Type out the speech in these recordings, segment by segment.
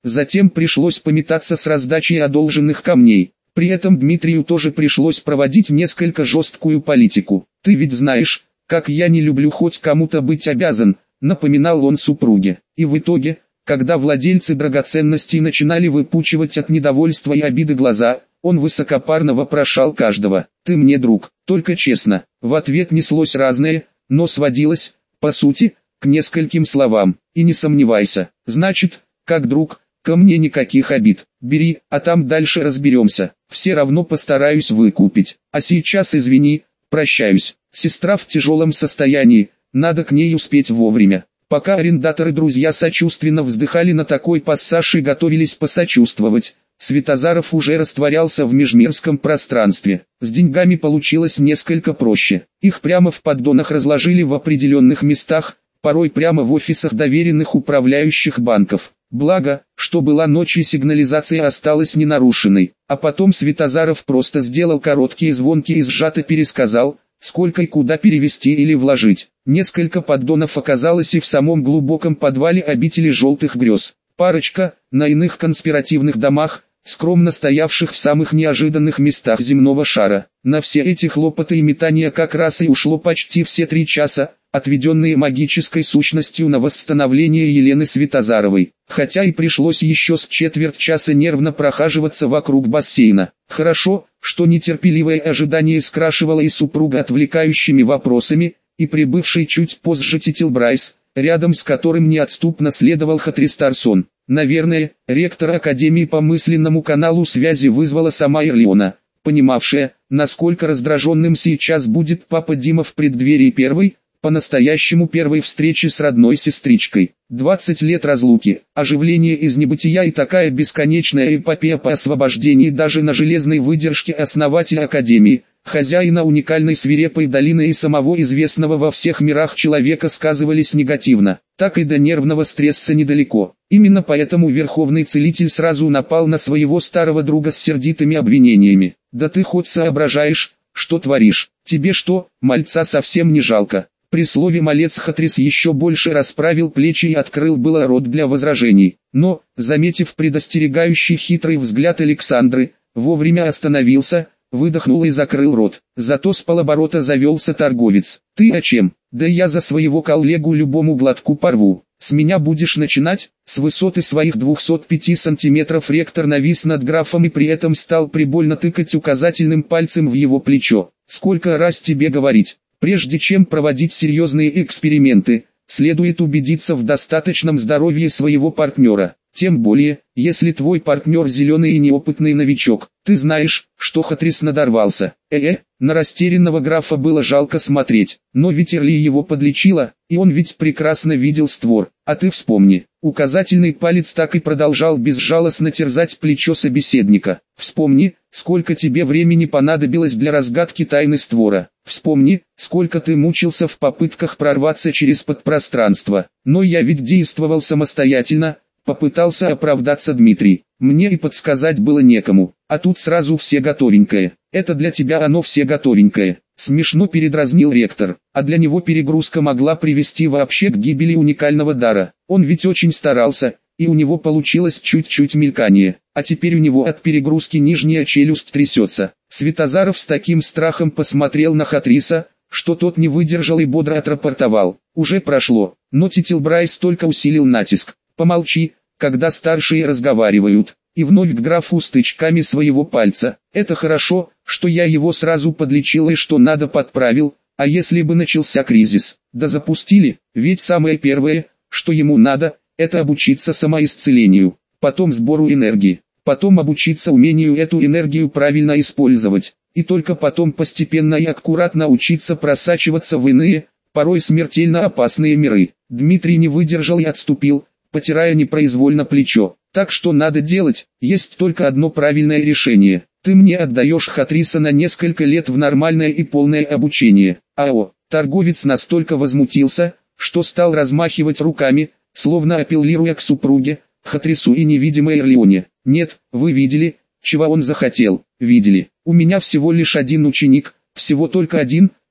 Затем пришлось пометаться с раздачей одолженных камней. При этом Дмитрию тоже пришлось проводить несколько жесткую политику. «Ты ведь знаешь, как я не люблю хоть кому-то быть обязан», напоминал он супруге. И в итоге, когда владельцы драгоценностей начинали выпучивать от недовольства и обиды глаза, он высокопарно вопрошал каждого: «Ты мне друг, только честно». В ответ неслось разное, но сводилось, по сути, к нескольким словам: «И не сомневайся, значит, как друг, ко мне никаких обид, бери, а там дальше разберемся, все равно постараюсь выкупить, а сейчас извини, прощаюсь, сестра в тяжелом состоянии, надо к ней успеть вовремя». Пока арендаторы-друзья сочувственно вздыхали на такой пассаж и готовились посочувствовать, Святозаров уже растворялся в межмирском пространстве. С деньгами получилось несколько проще. Их прямо в поддонах разложили в определенных местах, порой прямо в офисах доверенных управляющих банков. Благо, что была ночь и сигнализация осталась ненарушенной. А потом Святозаров просто сделал короткий и звонкий и сжато пересказал, сколько и куда перевести или вложить. Несколько поддонов оказалось и в самом глубоком подвале обители желтых грез. Парочка, на иных конспиративных домах, скромно стоявших в самых неожиданных местах земного шара. На все эти хлопоты и метания как раз и ушло почти все 3 часа, отведенные магической сущностью на восстановление Елены Святозаровой. Хотя и пришлось еще с четверть часа нервно прохаживаться вокруг бассейна. Хорошо, что нетерпеливое ожидание скрашивало и супруга отвлекающими вопросами, и прибывший чуть позже Титилбрайс, рядом с которым неотступно следовал Хатристарсон. Наверное, ректор Академии по мысленному каналу связи вызвала сама Ирлиона, понимавшая, насколько раздраженным сейчас будет папа Дима в преддверии первой, по-настоящему первой встречи с родной сестричкой. 20 лет разлуки, оживление из небытия и такая бесконечная эпопея по освобождении даже на железной выдержке основателя Академии, хозяина уникальной свирепой долины и самого известного во всех мирах человека сказывались негативно. Так и до нервного стресса недалеко. Именно поэтому Верховный Целитель сразу напал на своего старого друга с сердитыми обвинениями. «Да ты хоть соображаешь, что творишь? Тебе что, мальца совсем не жалко?» При слове «малец» Хатрис еще больше расправил плечи и открыл было рот для возражений. Но, заметив предостерегающий хитрый взгляд Александры, вовремя остановился, выдохнул и закрыл рот. Зато с полоборота завелся торговец. «Ты о чем? Да я за своего коллегу любому глотку порву. С меня будешь начинать?» С высоты своих 205 сантиметров ректор навис над графом и при этом стал прибольно тыкать указательным пальцем в его плечо. «Сколько раз тебе говорить? Прежде чем проводить серьезные эксперименты, следует убедиться в достаточном здоровье своего партнера. Тем более, если твой партнер зеленый и неопытный новичок. Ты знаешь, что Хатрис надорвался». На растерянного графа было жалко смотреть. Но ведь Эрли его подлечила, и он ведь прекрасно видел створ. А ты вспомни. Указательный палец так и продолжал безжалостно терзать плечо собеседника. Вспомни, сколько тебе времени понадобилось для разгадки тайны створа. Вспомни, сколько ты мучился в попытках прорваться через подпространство. Но я ведь действовал самостоятельно, попытался оправдаться Дмитрий. Мне и подсказать было некому. А тут сразу все готовенькое. Это для тебя оно все готовенькое. Смешно передразнил ректор. А для него перегрузка могла привести вообще к гибели уникального дара. Он ведь очень старался, и у него получилось чуть-чуть мелькание. А теперь у него от перегрузки нижняя челюсть трясется. Святозаров с таким страхом посмотрел на Хатриса, что тот не выдержал и бодро отрапортовал. Уже прошло, но Титилбрайс только усилил натиск. «Помолчи, когда старшие разговаривают», и вновь к графу с тычками своего пальца. «Это хорошо, что я его сразу подлечил и что надо подправил, а если бы начался кризис, да запустили, ведь самое первое, что ему надо, это обучиться самоисцелению, потом сбору энергии, потом обучиться умению эту энергию правильно использовать, и только потом постепенно и аккуратно учиться просачиваться в иные, порой смертельно опасные миры». Дмитрий не выдержал и отступил, потирая непроизвольно плечо. «Так что надо делать? Есть только одно правильное решение. Ты мне отдаешь Хатриса на несколько лет в нормальное и полное обучение». Торговец настолько возмутился, что стал размахивать руками, словно апеллируя к супруге, Хатрису и невидимой Эрлионе. «Нет, вы видели, чего он захотел? Видели? У меня всего лишь один ученик, всего только один,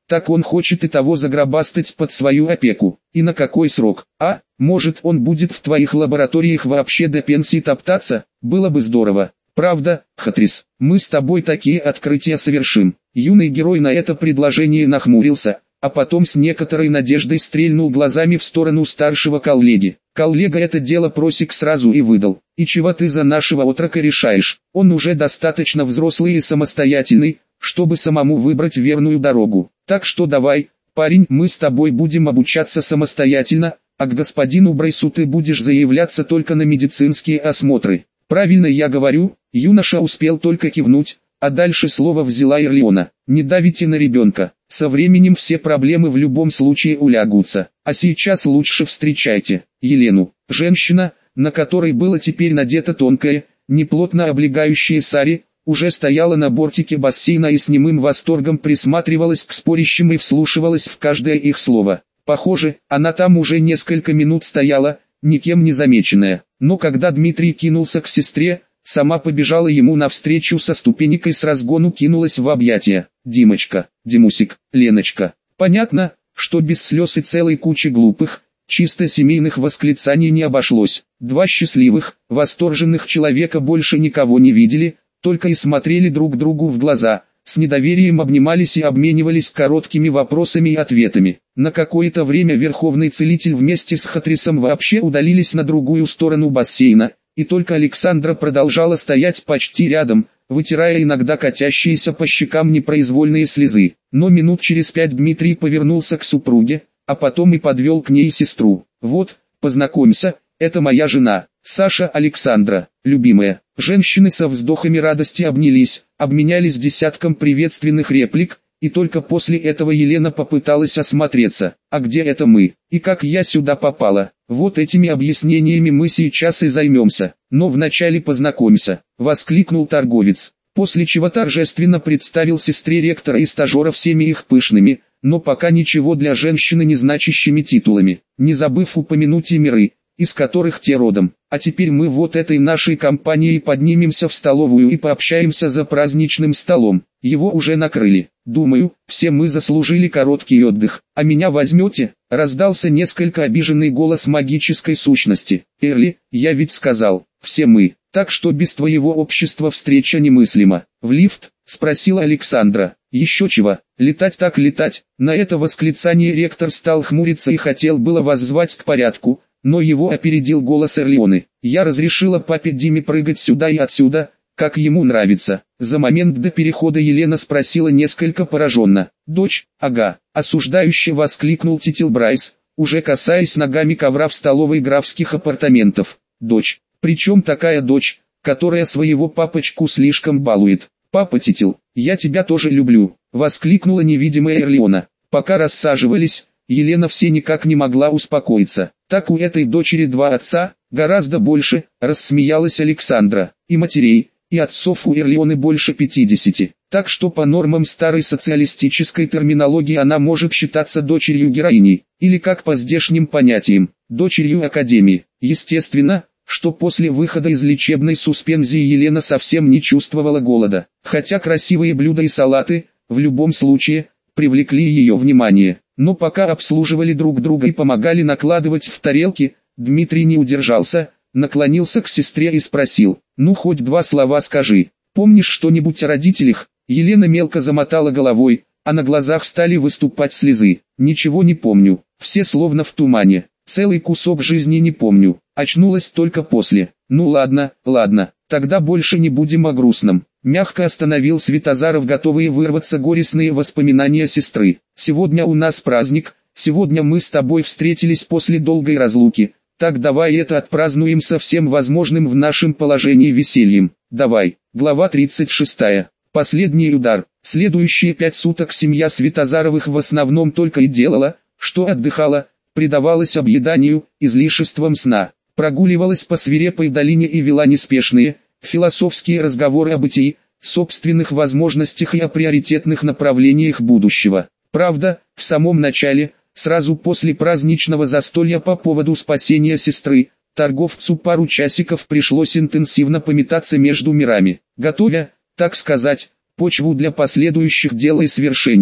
Так он хочет и того загробастать под свою опеку. И на какой срок? А, может он будет в твоих лабораториях вообще до пенсии топтаться? Было бы здорово. Правда, Хатрис, мы с тобой такие открытия совершим. Юный герой на это предложение нахмурился, а потом с некоторой надеждой стрельнул глазами в сторону старшего коллеги. Коллега это дело просек сразу и выдал. И чего ты за нашего отрока решаешь? Он уже достаточно взрослый и самостоятельный, чтобы самому выбрать верную дорогу. Так что давай, парень, мы с тобой будем обучаться самостоятельно, а к господину Брайсу ты будешь заявляться только на медицинские осмотры. Правильно я говорю? Юноша успел только кивнуть, а дальше слово взяла Ирлиона. Не давите на ребенка, со временем все проблемы в любом случае улягутся. А сейчас лучше встречайте Елену, женщина, на которой было теперь надето тонкое, неплотно облегающее сари, уже стояла на бортике бассейна и с немым восторгом присматривалась к спорящим и вслушивалась в каждое их слово. Похоже, она там уже несколько минут стояла, никем не замеченная. Но когда Дмитрий кинулся к сестре, сама побежала ему навстречу со ступенькой, с разгону кинулась в объятия. «Димочка, Димусик, Леночка». Понятно, что без слез и целой кучи глупых, чисто семейных восклицаний не обошлось. Два счастливых, восторженных человека больше никого не видели, только и смотрели друг другу в глаза, с недоверием обнимались и обменивались короткими вопросами и ответами. На какое-то время Верховный Целитель вместе с Хатрисом вообще удалились на другую сторону бассейна, и только Александра продолжала стоять почти рядом, вытирая иногда катящиеся по щекам непроизвольные слезы. Но минут через 5 Дмитрий повернулся к супруге, а потом и подвел к ней сестру. «Вот, познакомься, это моя жена, Саша Александра, любимая». Женщины со вздохами радости обменялись десятком приветственных реплик, и только после этого Елена попыталась осмотреться. «А где это мы? И как я сюда попала?» «Вот этими объяснениями мы сейчас и займемся. Но вначале познакомься», — воскликнул торговец, после чего торжественно представил сестре ректора и стажера всеми их пышными, но пока ничего для женщины не значащими титулами, не забыв упомянуть и миры, из которых те родом. «А теперь мы вот этой нашей компанией поднимемся в столовую и пообщаемся за праздничным столом. Его уже накрыли. Думаю, все мы заслужили короткий отдых. А меня возьмете?» — раздался несколько обиженный голос магической сущности. «Эрли, я ведь сказал, все мы, так что без твоего общества встреча немыслима». «В лифт?» — спросила Александра. «Еще чего, летать так летать». На это восклицание ректор стал хмуриться и хотел было воззвать к порядку, но его опередил голос Эрлионы. «Я разрешила папе Диме прыгать сюда и отсюда, как ему нравится». За момент до перехода Елена спросила несколько пораженно. «Дочь?» «Ага», — осуждающе воскликнул Титил Брайс, уже касаясь ногами ковра в столовой графских апартаментов. «Дочь? Причем такая дочь, которая своего папочку слишком балует?» «Папа Титил, я тебя тоже люблю», — воскликнула невидимая Эрлиона. Пока рассаживались, Елена все никак не могла успокоиться. «Так у этой дочери два отца, гораздо больше», — рассмеялась Александра. «И матерей, и отцов у Эрлионы больше 50. Так что по нормам старой социалистической терминологии она может считаться дочерью героини, или как по здешним понятиям, дочерью академии». Естественно, что после выхода из лечебной суспензии Елена совсем не чувствовала голода, хотя красивые блюда и салаты, в любом случае, привлекли ее внимание. Но пока обслуживали друг друга и помогали накладывать в тарелки, Дмитрий не удержался, наклонился к сестре и спросил: «Ну хоть два слова скажи, помнишь что-нибудь о родителях?» Елена мелко замотала головой, а на глазах стали выступать слезы. «Ничего не помню, все словно в тумане, целый кусок жизни не помню, очнулась только после». «Ну ладно, ладно, тогда больше не будем о грустном». Мягко остановил Светозаров, готовые вырваться горестные воспоминания сестры. «Сегодня у нас праздник, сегодня мы с тобой встретились после долгой разлуки, так давай это отпразднуем со всем возможным в нашем положении весельем. Давай». Глава 36. Последний удар. Следующие 5 суток семья Светозаровых в основном только и делала, что отдыхала, предавалась объеданию, излишествам сна, прогуливалась по свирепой долине и вела неспешные, философские разговоры о бытии, собственных возможностях и о приоритетных направлениях будущего. Правда, в самом начале, сразу после праздничного застолья по поводу спасения сестры, торговцу пару часиков пришлось интенсивно пометаться между мирами, готовя, так сказать, почву для последующих дел и свершений.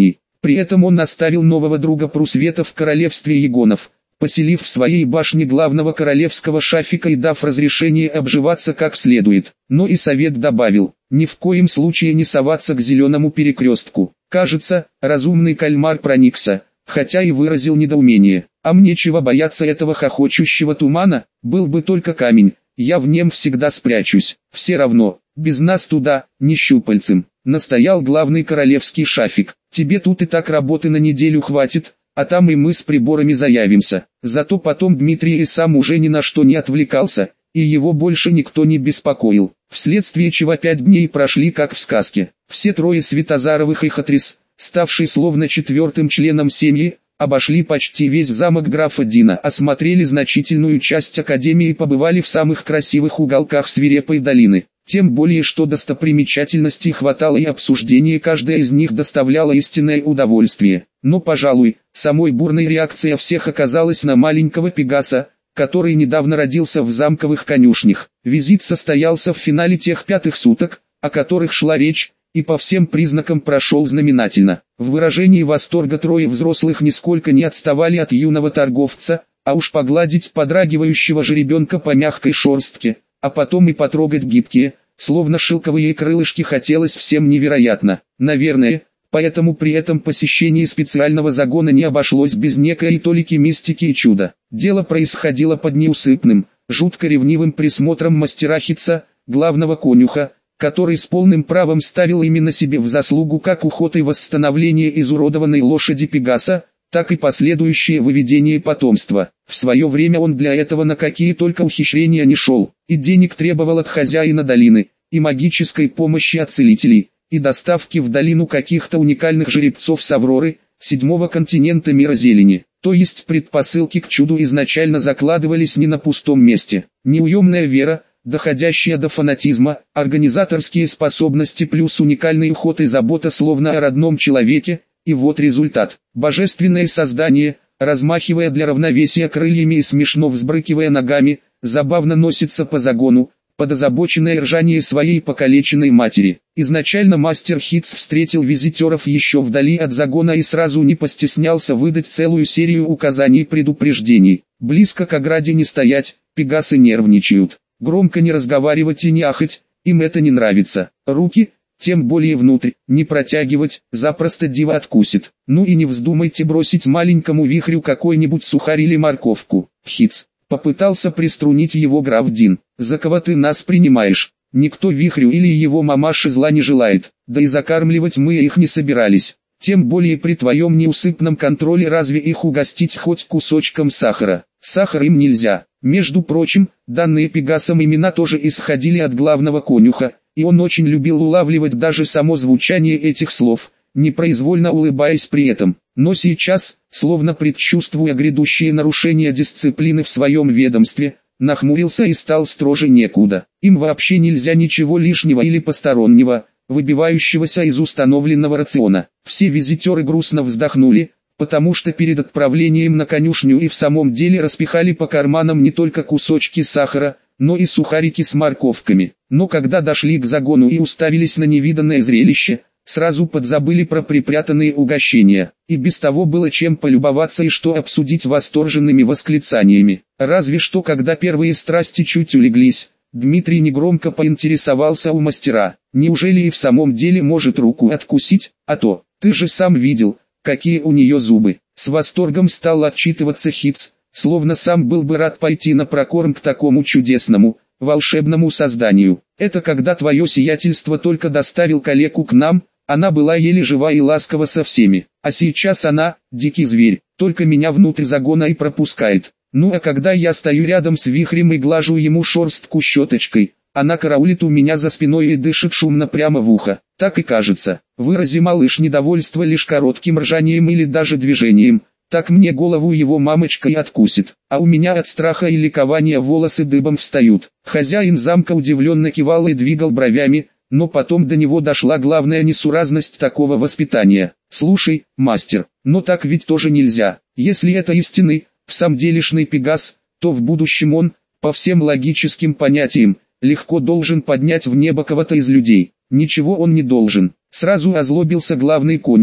При этом он оставил нового друга Прусвета в королевстве Егонов, поселив в своей башне главного королевского шафика и дав разрешение обживаться как следует. Но и совет добавил, ни в коем случае не соваться к зеленому перекрестку. Кажется, разумный кальмар проникся, хотя и выразил недоумение. А мне чего бояться этого хохочущего тумана, был бы только камень, я в нем всегда спрячусь. Все равно, без нас туда, не щупальцем. Настоял главный королевский шафик. Тебе тут и так работы на неделю хватит, а там и мы с приборами заявимся. Зато потом Дмитрий и сам уже ни на что не отвлекался, и его больше никто не беспокоил. Вследствие чего 5 дней прошли как в сказке. Все трое Светозаровых и Хатрис, ставший словно 4-м членом семьи, обошли почти весь замок графа Дина, осмотрели значительную часть академии и побывали в самых красивых уголках свирепой долины. Тем более, что достопримечательностей хватало и обсуждение каждая из них доставляло истинное удовольствие. Но, пожалуй, самой бурной реакцией всех оказалась на маленького Пегаса, который недавно родился в замковых конюшнях. Визит состоялся в финале тех 5 суток, о которых шла речь, и по всем признакам прошел знаменательно. В выражении восторга трое взрослых нисколько не отставали от юного торговца, а уж погладить подрагивающего жеребенка по мягкой шерстке, а потом и потрогать гибкие, словно шелковые крылышки хотелось всем невероятно. Наверное, поэтому при этом посещении специального загона не обошлось без некой толики мистики и чуда. Дело происходило под неусыпным, жутко ревнивым присмотром мастера Хитца, главного конюха, который с полным правом ставил именно себе в заслугу как уход и восстановление изуродованной лошади Пегаса, так и последующее выведение потомства. В свое время он для этого на какие только ухищрения не шел, и денег требовал от хозяина долины, и магической помощи от целителей, и доставки в долину каких-то уникальных жеребцов с Авроры, 7-го континента мира зелени. То есть предпосылки к чуду изначально закладывались не на пустом месте. Неуемная вера, доходящая до фанатизма, организаторские способности плюс уникальный уход и забота словно о родном человеке, и вот результат. Божественное создание, размахивая для равновесия крыльями и смешно взбрыкивая ногами, забавно носится по загону, под озабоченное ржание своей покалеченной матери. Изначально мастер Хитц встретил визитеров еще вдали от загона и сразу не постеснялся выдать целую серию указаний и предупреждений. Близко к ограде не стоять, пегасы нервничают. Громко не разговаривать и не ахать, им это не нравится. Руки, тем более внутрь, не протягивать, запросто дива откусит. Ну и не вздумайте бросить маленькому вихрю какой-нибудь сухарь или морковку. Хитц попытался приструнить его граф Дин. За кого ты нас принимаешь? Никто вихрю или его мамаше зла не желает, да и закармливать мы их не собирались. Тем более при твоем неусыпном контроле разве их угостить хоть кусочком сахара? Сахар им нельзя. Между прочим, данные Пегасом имена тоже исходили от главного конюха, и он очень любил улавливать даже само звучание этих слов, непроизвольно улыбаясь при этом. Но сейчас, словно предчувствуя грядущее нарушение дисциплины в своем ведомстве, нахмурился и стал строже некуда. Им вообще нельзя ничего лишнего или постороннего, выбивающегося из установленного рациона. Все визитеры грустно вздохнули, потому что перед отправлением на конюшню и в самом деле распихали по карманам не только кусочки сахара, но и сухарики с морковками. Но когда дошли к загону и уставились на невиданное зрелище, сразу подзабыли про припрятанные угощения. И без того было чем полюбоваться и что обсудить восторженными восклицаниями. Разве что когда первые страсти чуть улеглись, Дмитрий негромко поинтересовался у мастера: неужели и в самом деле может руку откусить? А то, ты же сам видел, какие у нее зубы. С восторгом стал отчитываться Хитц, словно сам был бы рад пойти на прокорм к такому чудесному, волшебному созданию. Это когда твое сиятельство только доставил калеку к нам, она была еле жива и ласкова со всеми. А сейчас она, дикий зверь, только меня внутрь загона и пропускает. Ну а когда я стою рядом с вихрем и глажу ему шерстку щеточкой, она караулит у меня за спиной и дышит шумно прямо в ухо. Так и кажется. Вырази малыш недовольство лишь коротким ржанием или даже движением, так мне голову его мамочка и откусит. А у меня от страха и ликования волосы дыбом встают. Хозяин замка удивленно кивал и двигал бровями, но потом до него дошла главная несуразность такого воспитания. Слушай, мастер, но так ведь тоже нельзя. Если это истинный, в самом делешный Пегас, то в будущем он, по всем логическим понятиям, легко должен поднять в небо кого-то из людей. Ничего он не должен. Сразу озлобился главный конюх,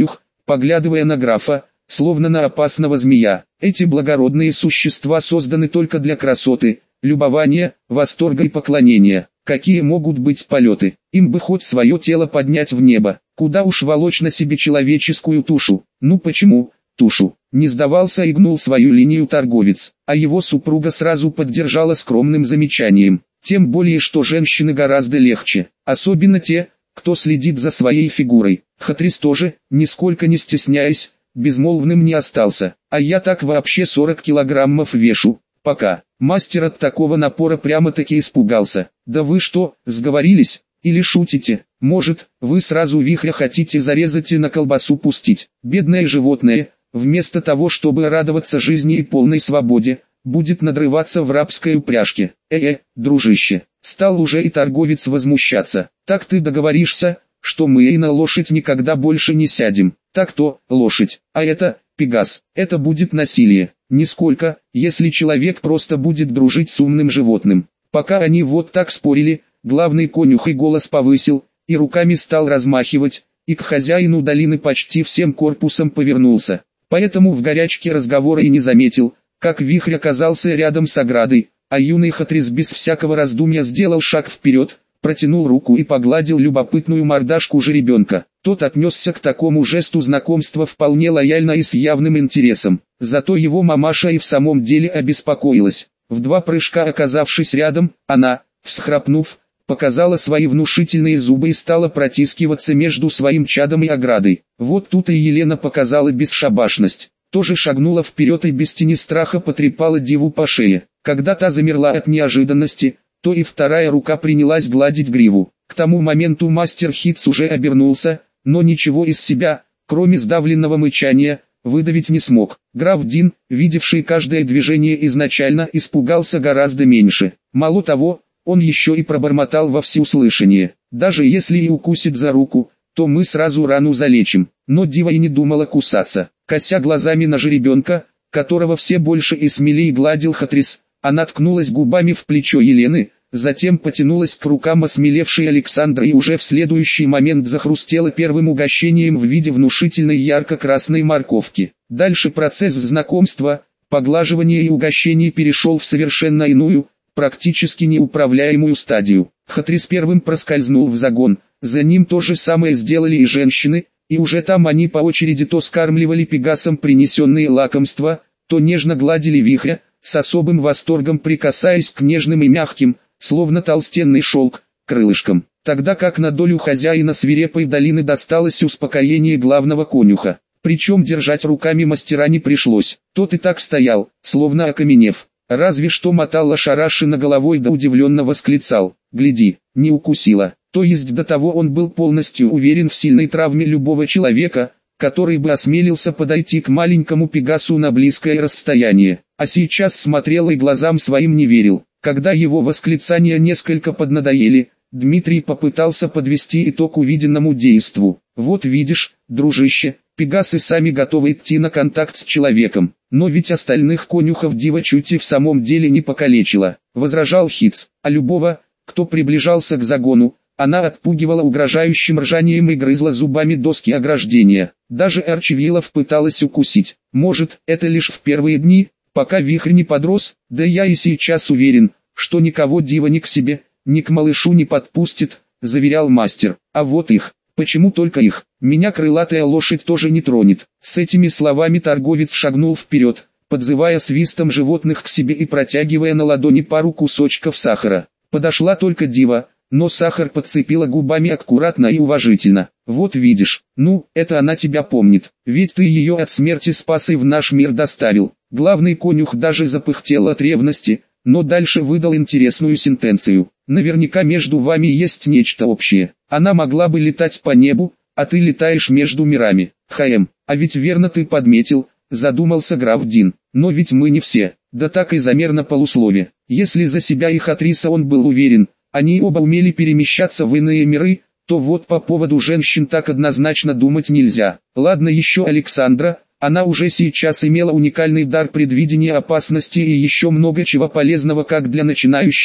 поглядывая на графа, словно на опасного змея. Эти благородные существа созданы только для красоты, любования, восторга и поклонения. Какие могут быть полеты? Им бы хоть свое тело поднять в небо. Куда уж волочь на себе человеческую тушу? Ну почему тушу? Не сдавался и гнул свою линию торговец, а его супруга сразу поддержала скромным замечанием. Тем более, что женщины гораздо легче, особенно те, кто следит за своей фигурой. Хатрис тоже, нисколько не стесняясь, безмолвным не остался. А я так вообще 40 килограммов вешу. Пока. Мастер от такого напора прямо-таки испугался. Да вы что, сговорились? Или шутите? Может, вы сразу вихря хотите зарезать и на колбасу пустить? Бедное животное, вместо того, чтобы радоваться жизни и полной свободе, будет надрываться в рабской упряжке. Дружище, стал уже и торговец возмущаться. Так ты договоришься, что мы и на лошадь никогда больше не сядем. Так-то, лошадь, а это, Пегас, это будет насилие. Нисколько, если человек просто будет дружить с умным животным. Пока они вот так спорили, главный конюх и голос повысил, и руками стал размахивать, и к хозяину долины почти всем корпусом повернулся. Поэтому в горячке разговора и не заметил, как вихрь оказался рядом с оградой, а юный Хатрис без всякого раздумья сделал шаг вперед, протянул руку и погладил любопытную мордашку жеребенка. Тот отнесся к такому жесту знакомства вполне лояльно и с явным интересом. Зато его мамаша и в самом деле обеспокоилась. В 2 прыжка оказавшись рядом, она, всхрапнув, показала свои внушительные зубы и стала протискиваться между своим чадом и оградой. Вот тут и Елена показала бесшабашность. Тоже шагнула вперед и без тени страха потрепала деву по шее. Когда та замерла от неожиданности, то и вторая рука принялась гладить гриву. К тому моменту мастер Хитс уже обернулся, но ничего из себя, кроме сдавленного мычания, выдавить не смог. Граф Дин, видевший каждое движение изначально, испугался гораздо меньше. Мало того, он еще и пробормотал во всеуслышание: даже если и укусит за руку, то мы сразу рану залечим. Но дива и не думала кусаться. Кося глазами на жеребенка, которого все больше и смелее гладил Хатрис, она ткнулась губами в плечо Елены, затем потянулась к рукам осмелевшей Александра и уже в следующий момент захрустела первым угощением в виде внушительной ярко-красной морковки. Дальше процесс знакомства, поглаживания и угощений перешел в совершенно иную, практически неуправляемую стадию. Хатрис первым проскользнул в загон, за ним то же самое сделали и женщины, и уже там они по очереди то скармливали пегасам принесенные лакомства, то нежно гладили вихря, с особым восторгом прикасаясь к нежным и мягким, словно толстенный шелк, крылышкам. Тогда как на долю хозяина свирепой долины досталось успокоение главного конюха. Причем держать руками мастера не пришлось, тот и так стоял, словно окаменев. Разве что мотал ошарашенно головой да удивленно восклицал: «Гляди, не укусила». То есть до того он был полностью уверен в сильной травме любого человека, который бы осмелился подойти к маленькому пегасу на близкое расстояние. А сейчас смотрел и глазам своим не верил. Когда его восклицания несколько поднадоели, Дмитрий попытался подвести итог увиденному действу. «Вот видишь, дружище, пегасы сами готовы идти на контакт с человеком, но ведь остальных конюхов дива чуть и в самом деле не покалечила», — возражал Хитс. А любого, кто приближался к загону, она отпугивала угрожающим ржанием и грызла зубами доски ограждения. Даже Арчевилов пыталась укусить. Может, это лишь в первые дни, пока вихрь не подрос, да я и сейчас уверен, что никого дива ни к себе, ни к малышу не подпустит, заверял мастер. А вот их, почему только их, меня крылатая лошадь тоже не тронет. С этими словами торговец шагнул вперед, подзывая свистом животных к себе и протягивая на ладони пару кусочков сахара. Подошла только дива, но сахар подцепила губами аккуратно и уважительно. «Вот видишь, ну, это она тебя помнит, ведь ты ее от смерти спас и в наш мир доставил». Главный конюх даже запыхтел от ревности, но дальше выдал интересную сентенцию: «Наверняка между вами есть нечто общее. Она могла бы летать по небу, а ты летаешь между мирами». А ведь верно ты подметил, задумался граф Дин. «Но ведь мы не все, да так и замер на полуслове». Если за себя и Хатриса он был уверен, они оба умели перемещаться в иные миры, то вот по поводу женщин так однозначно думать нельзя. Ладно еще Александра, она уже сейчас имела уникальный дар предвидения опасности и еще много чего полезного как для начинающего,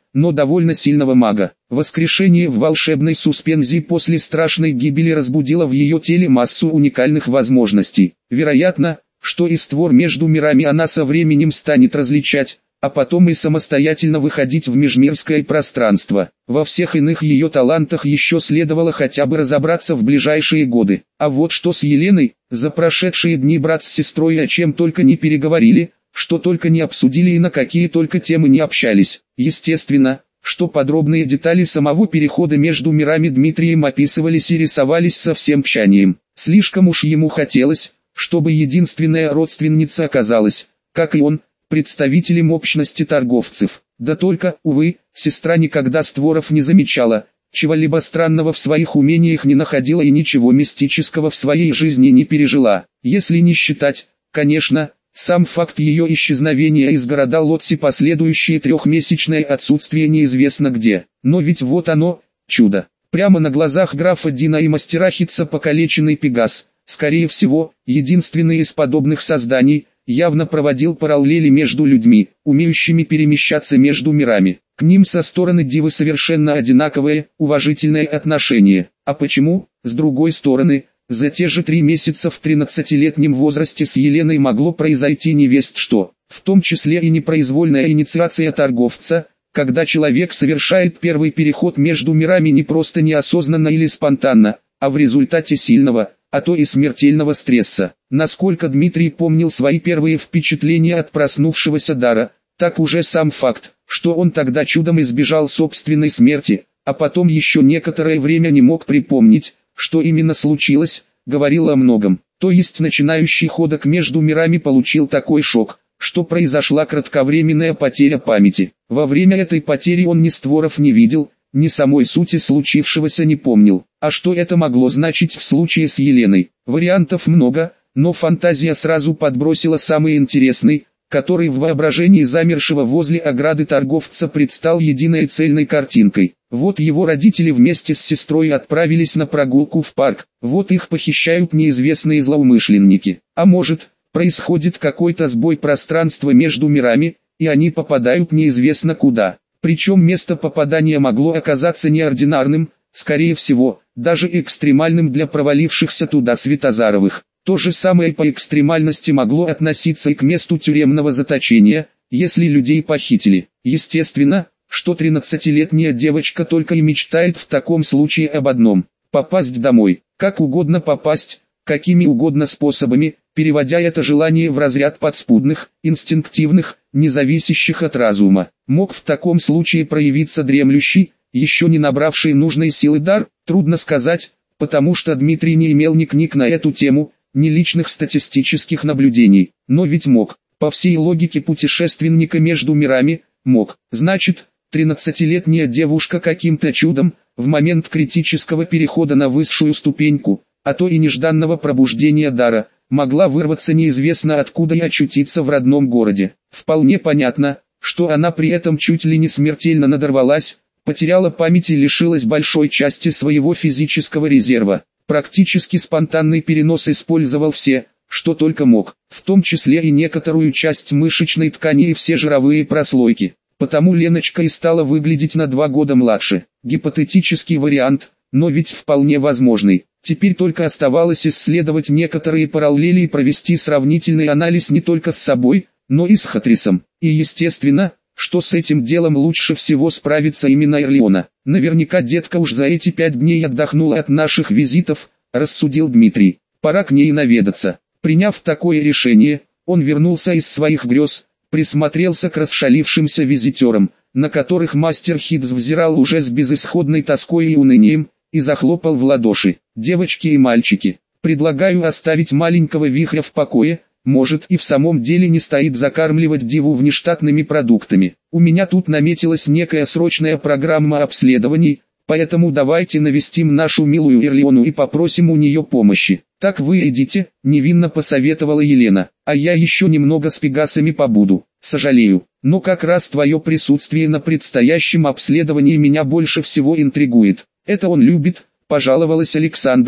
но довольно сильного мага. Воскрешение в волшебной суспензии после страшной гибели разбудило в ее теле массу уникальных возможностей. Вероятно, что и створ между мирами она со временем станет различать, а потом и самостоятельно выходить в межмирское пространство. Во всех иных ее талантах еще следовало хотя бы разобраться в ближайшие годы. А вот что с Еленой, за прошедшие дни брат с сестрой о чем только не переговорили, что только не обсудили и на какие только темы не общались. Естественно, что подробные детали самого перехода между мирами Дмитрием описывались и рисовались со всем тщанием. Слишком уж ему хотелось, чтобы единственная родственница оказалась, как и он, представителем общности торговцев. Да только, увы, сестра никогда створов не замечала, чего-либо странного в своих умениях не находила и ничего мистического в своей жизни не пережила. Если не считать, конечно, сам факт ее исчезновения из города Лотси, последующее трехмесячное отсутствие неизвестно где. Но ведь вот оно, чудо. Прямо на глазах графа Дина и мастера Хитца покалеченный Пегас, скорее всего, единственный из подобных созданий, явно проводил параллели между людьми, умеющими перемещаться между мирами. К ним со стороны Дивы совершенно одинаковое, уважительное отношение. А почему, с другой стороны, за те же 3 месяца в 13-летнем возрасте с Еленой могло произойти невесть что, в том числе и непроизвольная инициация торговца, когда человек совершает первый переход между мирами не просто неосознанно или спонтанно, а в результате сильного, а то и смертельного стресса. Насколько Дмитрий помнил свои первые впечатления от проснувшегося дара, так уже сам факт, что он тогда чудом избежал собственной смерти, а потом еще некоторое время не мог припомнить, что именно случилось, говорил о многом. То есть начинающий ходок между мирами получил такой шок, что произошла кратковременная потеря памяти. Во время этой потери он ни створов не видел, ни самой сути случившегося не помнил. А что это могло значить в случае с Еленой? Вариантов много, но фантазия сразу подбросила самый интересный, который в воображении замершего возле ограды торговца предстал единой цельной картинкой. Вот его родители вместе с сестрой отправились на прогулку в парк, вот их похищают неизвестные злоумышленники. А может, происходит какой-то сбой пространства между мирами, и они попадают неизвестно куда. Причем место попадания могло оказаться неординарным, скорее всего, даже экстремальным для провалившихся туда Светозаровых. То же самое по экстремальности могло относиться и к месту тюремного заточения, если людей похитили. Естественно, что 13-летняя девочка только и мечтает в таком случае об одном – попасть домой. Как угодно попасть, какими угодно способами, переводя это желание в разряд подспудных, инстинктивных, не зависящих от разума. Мог в таком случае проявиться дремлющий, еще не набравший нужной силы дар, трудно сказать, потому что Дмитрий не имел ни книг на эту тему, ни личных статистических наблюдений, но ведь мог, по всей логике путешественника между мирами, мог. Значит, 13-летняя девушка каким-то чудом, в момент критического перехода на высшую ступеньку, а то и нежданного пробуждения дара, могла вырваться неизвестно откуда и очутиться в родном городе. Вполне понятно, что она при этом чуть ли не смертельно надорвалась, потеряла память и лишилась большой части своего физического резерва. Практически спонтанный перенос использовал все, что только мог, в том числе и некоторую часть мышечной ткани и все жировые прослойки. Потому Леночка и стала выглядеть на 2 года младше. Гипотетический вариант, но ведь вполне возможный. Теперь только оставалось исследовать некоторые параллели и провести сравнительный анализ не только с собой, но и с Хатрисом. И естественно, что с этим делом лучше всего справится именно Эрлиона. Наверняка детка уж за эти 5 дней отдохнула от наших визитов, рассудил Дмитрий. Пора к ней наведаться. Приняв такое решение, он вернулся из своих грез, присмотрелся к расшалившимся визитерам, на которых мастер Хитц взирал уже с безысходной тоской и унынием, и захлопал в ладоши. Девочки и мальчики, предлагаю оставить маленького вихря в покое. Может и в самом деле не стоит закармливать Диву внештатными продуктами. У меня тут наметилась некая срочная программа обследований, поэтому давайте навестим нашу милую Эрлиону и попросим у нее помощи. Так вы идите, невинно посоветовала Елена, а я еще немного с Пегасами побуду. Сожалею, но как раз твое присутствие на предстоящем обследовании меня больше всего интригует. Это он любит, пожаловалась Александра,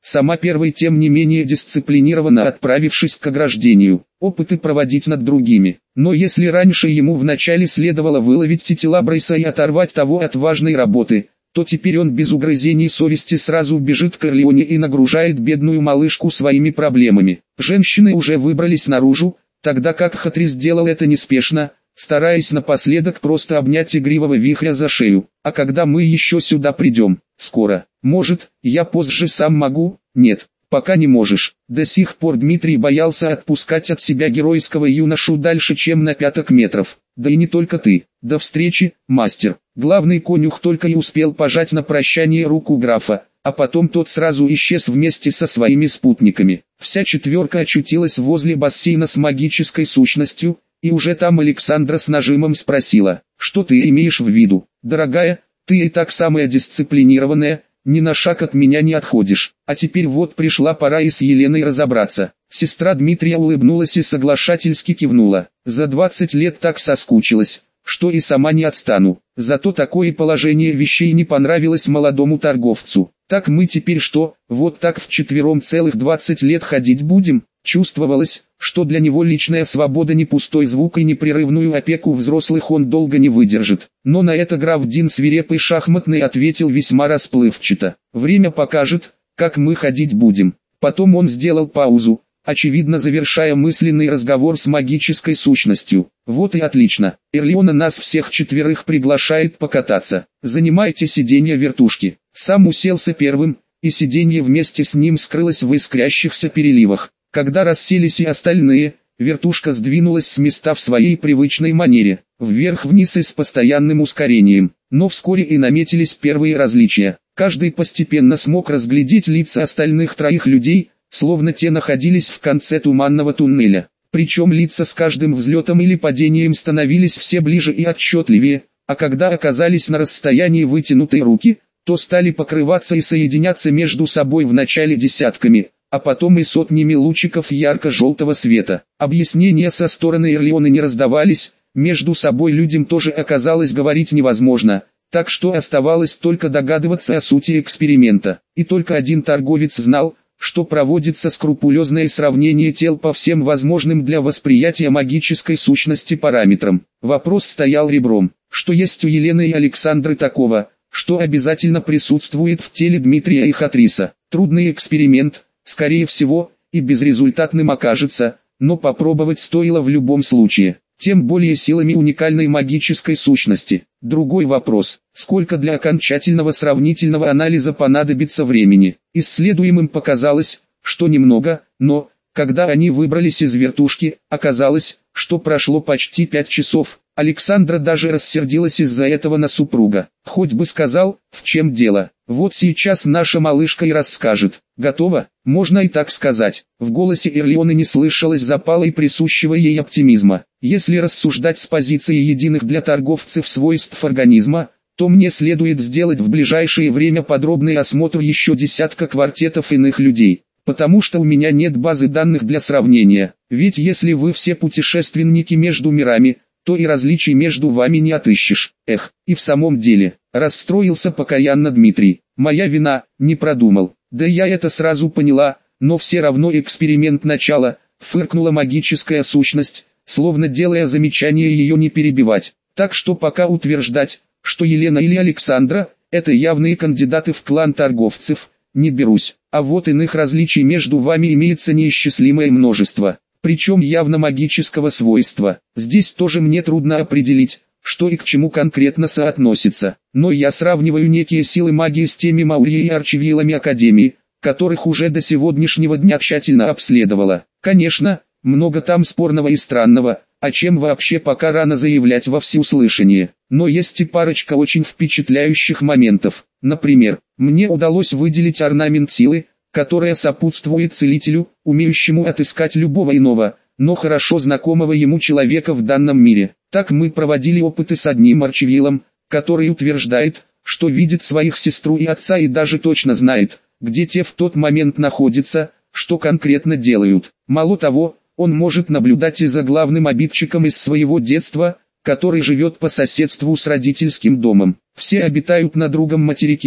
сама первой тем не менее дисциплинированно отправившись к ограждению, опыты проводить над другими. Но если раньше ему вначале следовало выловить тетила Брейса и оторвать того от важной работы, то теперь он без угрызений совести сразу бежит к Эрлеоне и нагружает бедную малышку своими проблемами. Женщины уже выбрались наружу, тогда как Хатрис сделал это неспешно, стараясь напоследок просто обнять игривого вихря за шею. А когда мы еще сюда придем? Скоро. Может, я позже сам могу? Нет, пока не можешь. До сих пор Дмитрий боялся отпускать от себя геройского юношу дальше, чем на 5 метров. Да и не только ты. До встречи, мастер. Главный конюх только и успел пожать на прощание руку графа, а потом тот сразу исчез вместе со своими спутниками. Вся четверка очутилась возле бассейна с магической сущностью, и уже там Александра с нажимом спросила: «Что ты имеешь в виду, дорогая? Ты и так самая дисциплинированная, ни на шаг от меня не отходишь. А теперь вот пришла пора и с Еленой разобраться». Сестра Дмитрия улыбнулась и соглашательски кивнула. «За 20 лет так соскучилась, что и сама не отстану». Зато такое положение вещей не понравилось молодому торговцу. «Так мы теперь что, вот так вчетвером целых 20 лет ходить будем?» Чувствовалось, что для него личная свобода не пустой звук и непрерывную опеку взрослых он долго не выдержит. Но на это граф Дин свирепый шахматный ответил весьма расплывчато: «Время покажет, как мы ходить будем». Потом он сделал паузу, очевидно завершая мысленный разговор с магической сущностью. «Вот и отлично. Эрлеона нас всех четверых приглашает покататься. Занимайте сиденье вертушки». Сам уселся первым, и сиденье вместе с ним скрылось в искрящихся переливах. Когда расселись и остальные, вертушка сдвинулась с места в своей привычной манере, вверх-вниз и с постоянным ускорением. Но вскоре и наметились первые различия. Каждый постепенно смог разглядеть лица остальных троих людей, словно те находились в конце туманного туннеля. Причем лица с каждым взлетом или падением становились все ближе и отчетливее, а когда оказались на расстоянии вытянутой руки, то стали покрываться и соединяться между собой вначале десятками, а потом и сотнями лучиков ярко-желтого света. Объяснения со стороны Эрлеона не раздавались, между собой людям тоже оказалось говорить невозможно, так что оставалось только догадываться о сути эксперимента. И только один торговец знал, что проводится скрупулезное сравнение тел по всем возможным для восприятия магической сущности параметрам. Вопрос стоял ребром: что есть у Елены и Александры такого, что обязательно присутствует в теле Дмитрия и Хатриса? Трудный эксперимент, скорее всего, и безрезультатным окажется, но попробовать стоило в любом случае, тем более силами уникальной магической сущности. Другой вопрос: сколько для окончательного сравнительного анализа понадобится времени? Исследуемым показалось, что немного, но, когда они выбрались из вертушки, оказалось, что прошло почти 5 часов. Александра даже рассердилась из-за этого на супруга. Хоть бы сказал, в чем дело. Вот сейчас наша малышка и расскажет. Готово? Можно и так сказать. В голосе Эрлеоны не слышалось запала и присущего ей оптимизма. Если рассуждать с позиции единых для торговцев свойств организма, то мне следует сделать в ближайшее время подробный осмотр еще десятка квартетов иных людей. Потому что у меня нет базы данных для сравнения. Ведь если вы все путешественники между мирами, то и различий между вами не отыщешь. Эх, и в самом деле, расстроился покаянно Дмитрий. Моя вина, не продумал. Да я это сразу поняла, но все равно эксперимент начала, фыркнула магическая сущность, словно делая замечание ее не перебивать. Так что пока утверждать, что Елена или Александра – это явные кандидаты в клан торговцев, не берусь. А вот иных различий между вами имеется неисчислимое множество, причем явно магического свойства. Здесь тоже мне трудно определить, что и к чему конкретно соотносится. Но я сравниваю некие силы магии с теми Маурией и арчивилами Академии, которых уже до сегодняшнего дня тщательно обследовала. Конечно, много там спорного и странного, о чем вообще пока рано заявлять во всеуслышание. Но есть и парочка очень впечатляющих моментов. Например, мне удалось выделить орнамент силы, которая сопутствует целителю, умеющему отыскать любого иного, но хорошо знакомого ему человека в данном мире. Так мы проводили опыты с одним арчивилом, который утверждает, что видит своих сестру и отца и даже точно знает, где те в тот момент находятся, что конкретно делают. Мало того, он может наблюдать и за главным обидчиком из своего детства, который живет по соседству с родительским домом. Все обитают на другом материке,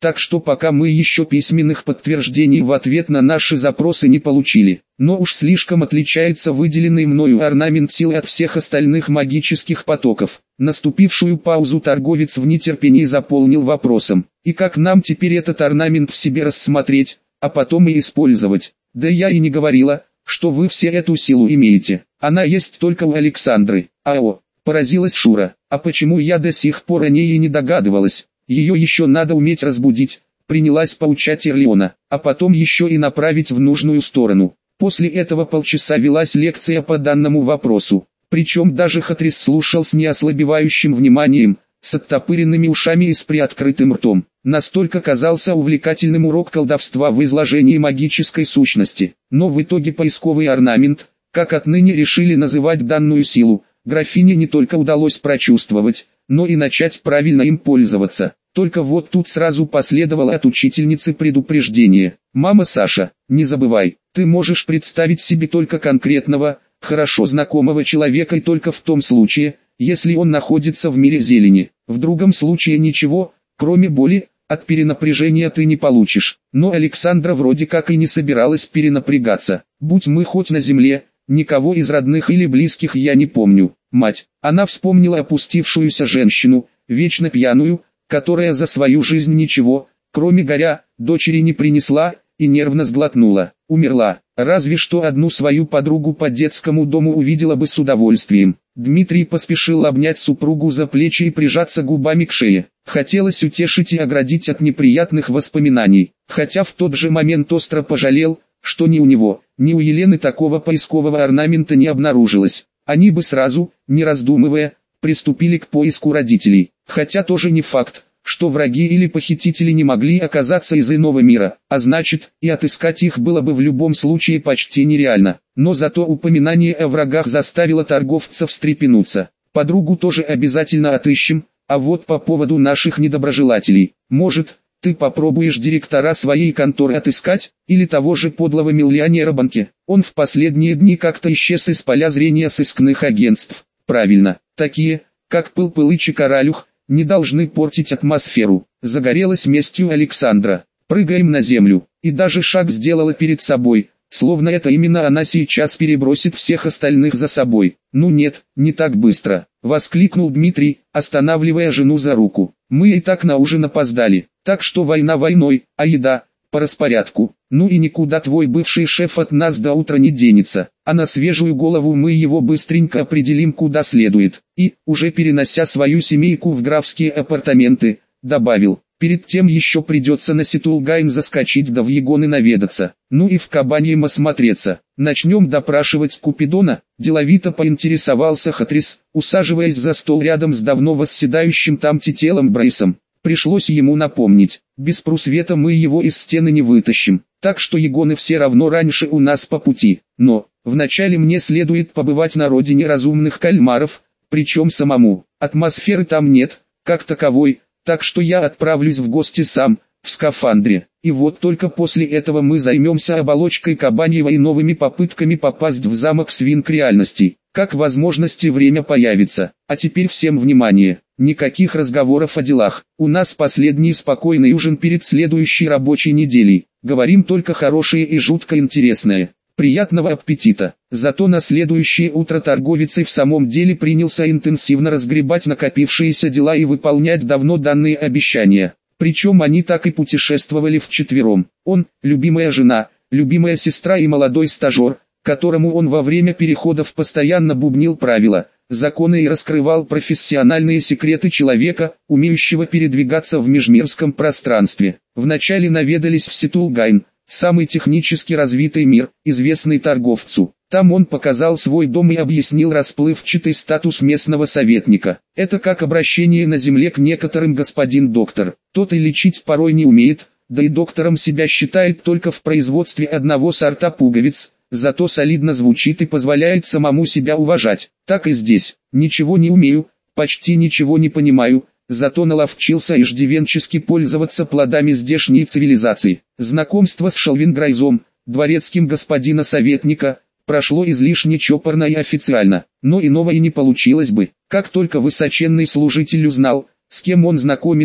так что пока мы еще письменных подтверждений в ответ на наши запросы не получили. Но уж слишком отличается выделенный мною орнамент силы от всех остальных магических потоков. Наступившую паузу торговец в нетерпении заполнил вопросом: и как нам теперь этот орнамент в себе рассмотреть, а потом и использовать? Да я и не говорила, что вы все эту силу имеете. Она есть только у Александры. Поразилась Шура. А почему я до сих пор о ней и не догадывалась? Ее еще надо уметь разбудить. Принялась поучать Ирлиона, а потом еще и направить в нужную сторону. После этого полчаса велась лекция по данному вопросу. Причем даже Хатрис слушал с неослабевающим вниманием, с оттопыренными ушами и с приоткрытым ртом. Настолько казался увлекательным урок колдовства в изложении магической сущности. Но в итоге поисковый орнамент, как отныне решили называть данную силу, графине не только удалось прочувствовать, но и начать правильно им пользоваться. Только вот тут сразу последовало от учительницы предупреждение: «Мама Саша, не забывай, ты можешь представить себе только конкретного, хорошо знакомого человека и только в том случае, если он находится в мире зелени. В другом случае ничего, кроме боли, от перенапряжения ты не получишь». Но Александра вроде как и не собиралась перенапрягаться. «Будь мы хоть на земле, никого из родных или близких я не помню. Мать». Она вспомнила опустившуюся женщину, вечно пьяную, которая за свою жизнь ничего, кроме горя, дочери не принесла, и нервно сглотнула. Умерла. Разве что одну свою подругу по детскому дому увидела бы с удовольствием. Дмитрий поспешил обнять супругу за плечи и прижаться губами к шее. Хотелось утешить и оградить от неприятных воспоминаний, хотя в тот же момент остро пожалел, что ни у него, ни у Елены такого поискового орнамента не обнаружилось. Они бы сразу, не раздумывая, приступили к поиску родителей. Хотя тоже не факт, что враги или похитители не могли оказаться из иного мира, а значит, и отыскать их было бы в любом случае почти нереально. Но зато упоминание о врагах заставило торговца встрепенуться. «Подругу тоже обязательно отыщем, а вот по поводу наших недоброжелателей, может, ты попробуешь директора своей конторы отыскать, или того же подлого миллионера Банки? Он в последние дни как-то исчез из поля зрения сыскных агентств». «Правильно, такие, как Пыл-Пылыч и Королюх, не должны портить атмосферу». Загорелась местью Александра. «Прыгаем на землю», и даже шаг сделала перед собой, словно это именно она сейчас перебросит всех остальных за собой. «Ну нет, не так быстро», — воскликнул Дмитрий, останавливая жену за руку. «Мы и так на ужин опоздали, так что война войной, а еда по распорядку. Ну и никуда твой бывший шеф от нас до утра не денется, а на свежую голову мы его быстренько определим куда следует». И, уже перенося свою семейку в графские апартаменты, добавил: «Перед тем еще придется на Ситулгайн заскочить да в Егоны наведаться, ну и в Кабаньем осмотреться. Начнем допрашивать Купидона?» Деловито поинтересовался Хатрис, усаживаясь за стол рядом с давно восседающим там Тителом Брейсом. Пришлось ему напомнить: без прусвета мы его из стены не вытащим, так что Егоны все равно раньше у нас по пути. Но, вначале мне следует побывать на родине разумных кальмаров, причем самому. Атмосферы там нет, как таковой, так что я отправлюсь в гости сам, в скафандре. И вот только после этого мы займемся оболочкой Кабаньева и новыми попытками попасть в замок свинк реальностей, как возможности время появится. А теперь всем внимание, никаких разговоров о делах. У нас последний спокойный ужин перед следующей рабочей неделей. Говорим только хорошее и жутко интересное. Приятного аппетита!» Зато на следующее утро торговец и в самом деле принялся интенсивно разгребать накопившиеся дела и выполнять давно данные обещания. Причем они так и путешествовали вчетвером. Он, любимая жена, любимая сестра и молодой стажер, которому он во время переходов постоянно бубнил правила, законы и раскрывал профессиональные секреты человека, умеющего передвигаться в межмирском пространстве. Вначале наведались в Ситулгайн, самый технически развитый мир, известный торговцу. Там он показал свой дом и объяснил расплывчатый статус местного советника. Это как обращение на земле к некоторым: господин доктор. Тот и лечить порой не умеет, да и доктором себя считает только в производстве одного сорта пуговиц, зато солидно звучит и позволяет самому себя уважать. Так и здесь. Ничего не умею, почти ничего не понимаю, зато наловчился иждивенчески пользоваться плодами здешней цивилизации. Знакомство с Шалвинграйзом, дворецким господина советника, прошло излишне чопорно и официально, но иного и не получилось бы. Как только высоченный служитель узнал, с кем он знакомится,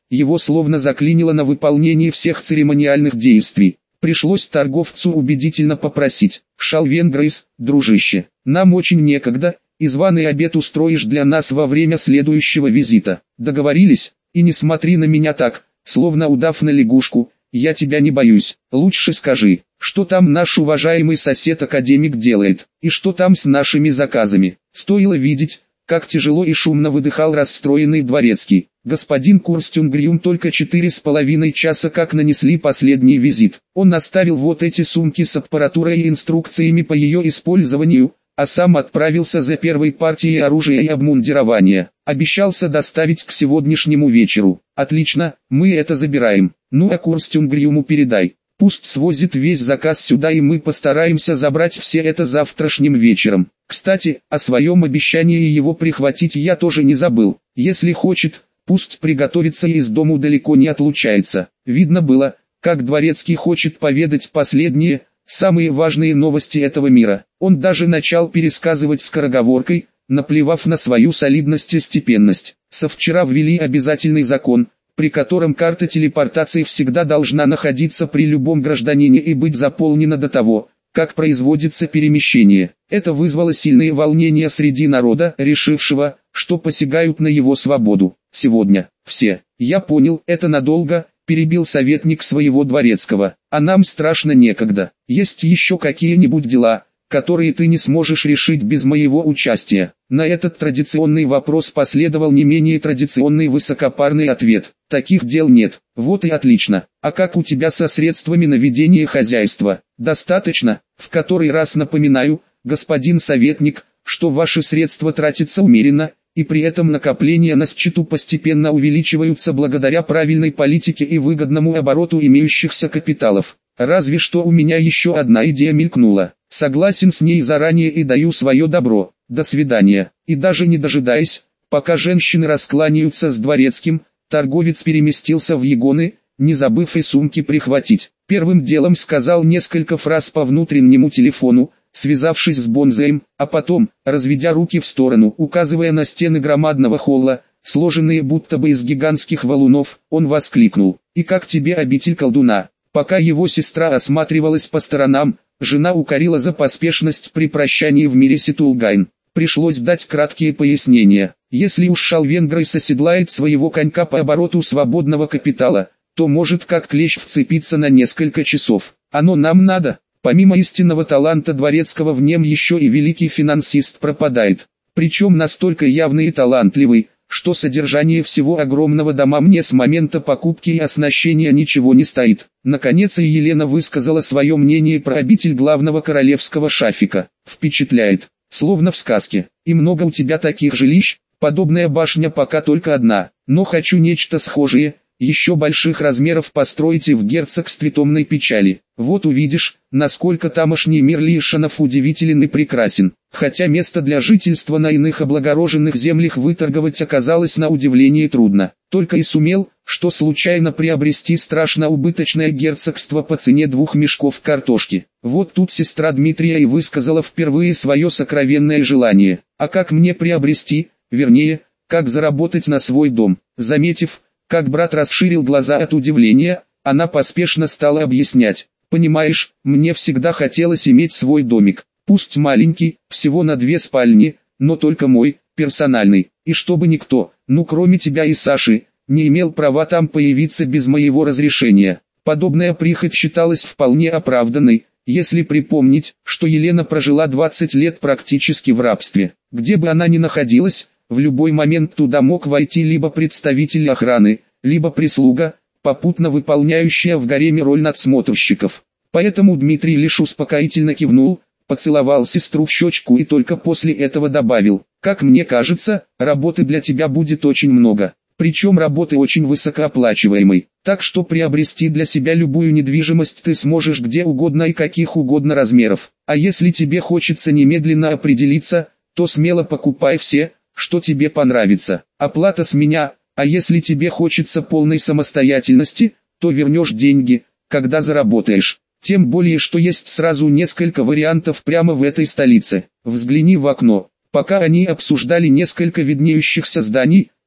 его словно заклинило на выполнение всех церемониальных действий. Пришлось торговцу убедительно попросить: «Шалвенгрейс, дружище, нам очень некогда, и званый обед устроишь для нас во время следующего визита. Договорились? И не смотри на меня так, словно удав на лягушку, я тебя не боюсь. Лучше скажи, что там наш уважаемый сосед-академик делает, и что там с нашими заказами». Стоило видеть, как тяжело и шумно выдыхал расстроенный дворецкий. Господин Курстюнгрюм только 4,5 часа как нанесли последний визит. Он оставил вот эти сумки с аппаратурой и инструкциями по ее использованию, а сам отправился за первой партией оружия и обмундирования. Обещался доставить к сегодняшнему вечеру. Отлично, мы это забираем. Ну а Курстюнгрюму передай. Пусть свозит весь заказ сюда, и мы постараемся забрать все это завтрашним вечером. Кстати, о своем обещании его прихватить я тоже не забыл. Если хочет, пусть приготовится и из дому далеко не отлучается. Видно было, как дворецкий хочет поведать последние, самые важные новости этого мира. Он даже начал пересказывать скороговоркой, наплевав на свою солидность и степенность. Со вчера ввели обязательный закон, при котором карта телепортации всегда должна находиться при любом гражданине и быть заполнена до того, как производится перемещение. Это вызвало сильные волнения среди народа, решившего, что посягают на его свободу. Сегодня, все, я понял, это надолго, перебил советник своего дворецкого, а нам страшно некогда. Есть еще какие-нибудь дела, которые ты не сможешь решить без моего участия? На этот традиционный вопрос последовал не менее традиционный высокопарный ответ: таких дел нет. Вот и отлично. А как у тебя со средствами на ведение хозяйства? Достаточно? В который раз напоминаю, господин советник, что ваши средства тратятся умеренно, и при этом накопления на счету постепенно увеличиваются благодаря правильной политике и выгодному обороту имеющихся капиталов. Разве что у меня еще одна идея мелькнула. Согласен с ней заранее и даю свое добро. До свидания. И даже не дожидаясь, пока женщины раскланяются с дворецким, торговец переместился в Егоны, не забыв и сумки прихватить. Первым делом сказал несколько фраз по внутреннему телефону, связавшись с Бонзеем, а потом, разведя руки в сторону, указывая на стены громадного холла, сложенные будто бы из гигантских валунов, он воскликнул: «И как тебе обитель колдуна?» Пока его сестра осматривалась по сторонам, жена укорила за поспешность при прощании в мире Ситулгайн. Пришлось дать краткие пояснения. Если уж Шалвенгрейс оседлает своего конька по обороту свободного капитала, то может как клещ вцепиться на несколько часов. Оно нам надо. Помимо истинного таланта дворецкого в нем еще и великий финансист пропадает. Причем настолько явный и талантливый, что содержание всего огромного дома мне с момента покупки и оснащения ничего не стоит. Наконец и Елена высказала свое мнение про обитель главного королевского шафика. Впечатляет, словно в сказке. И много у тебя таких жилищ? Подобная башня пока только одна, но хочу нечто схожее, еще больших размеров построить и в герцогстве Томной Печали. Вот увидишь, насколько тамошний мир Лишанов удивителен и прекрасен. Хотя место для жительства на иных облагороженных землях выторговать оказалось на удивление трудно. Только и сумел, что случайно приобрести страшно убыточное герцогство по цене 2 мешков картошки. Вот тут сестра Дмитрия и высказала впервые свое сокровенное желание. А как мне приобрести, вернее, как заработать на свой дом? Заметив, как брат расширил глаза от удивления, она поспешно стала объяснять. «Понимаешь, мне всегда хотелось иметь свой домик, пусть маленький, всего на 2 спальни, но только мой, персональный, и чтобы никто, ну кроме тебя и Саши, не имел права там появиться без моего разрешения». Подобная прихоть считалась вполне оправданной, если припомнить, что Елена прожила 20 лет практически в рабстве. Где бы она ни находилась, в любой момент туда мог войти либо представитель охраны, либо прислуга, попутно выполняющая в гареме роль надсмотрщиков. Поэтому Дмитрий лишь успокоительно кивнул, поцеловал сестру в щечку и только после этого добавил: «Как мне кажется, работы для тебя будет очень много. Причем работы очень высокооплачиваемой, так что приобрести для себя любую недвижимость ты сможешь где угодно и каких угодно размеров. А если тебе хочется немедленно определиться, то смело покупай все, что тебе понравится. Оплата с меня, а если тебе хочется полной самостоятельности, то вернешь деньги, когда заработаешь. Тем более, что есть сразу несколько вариантов прямо в этой столице. Взгляни в окно». Пока они обсуждали несколько виднеющихся зданий,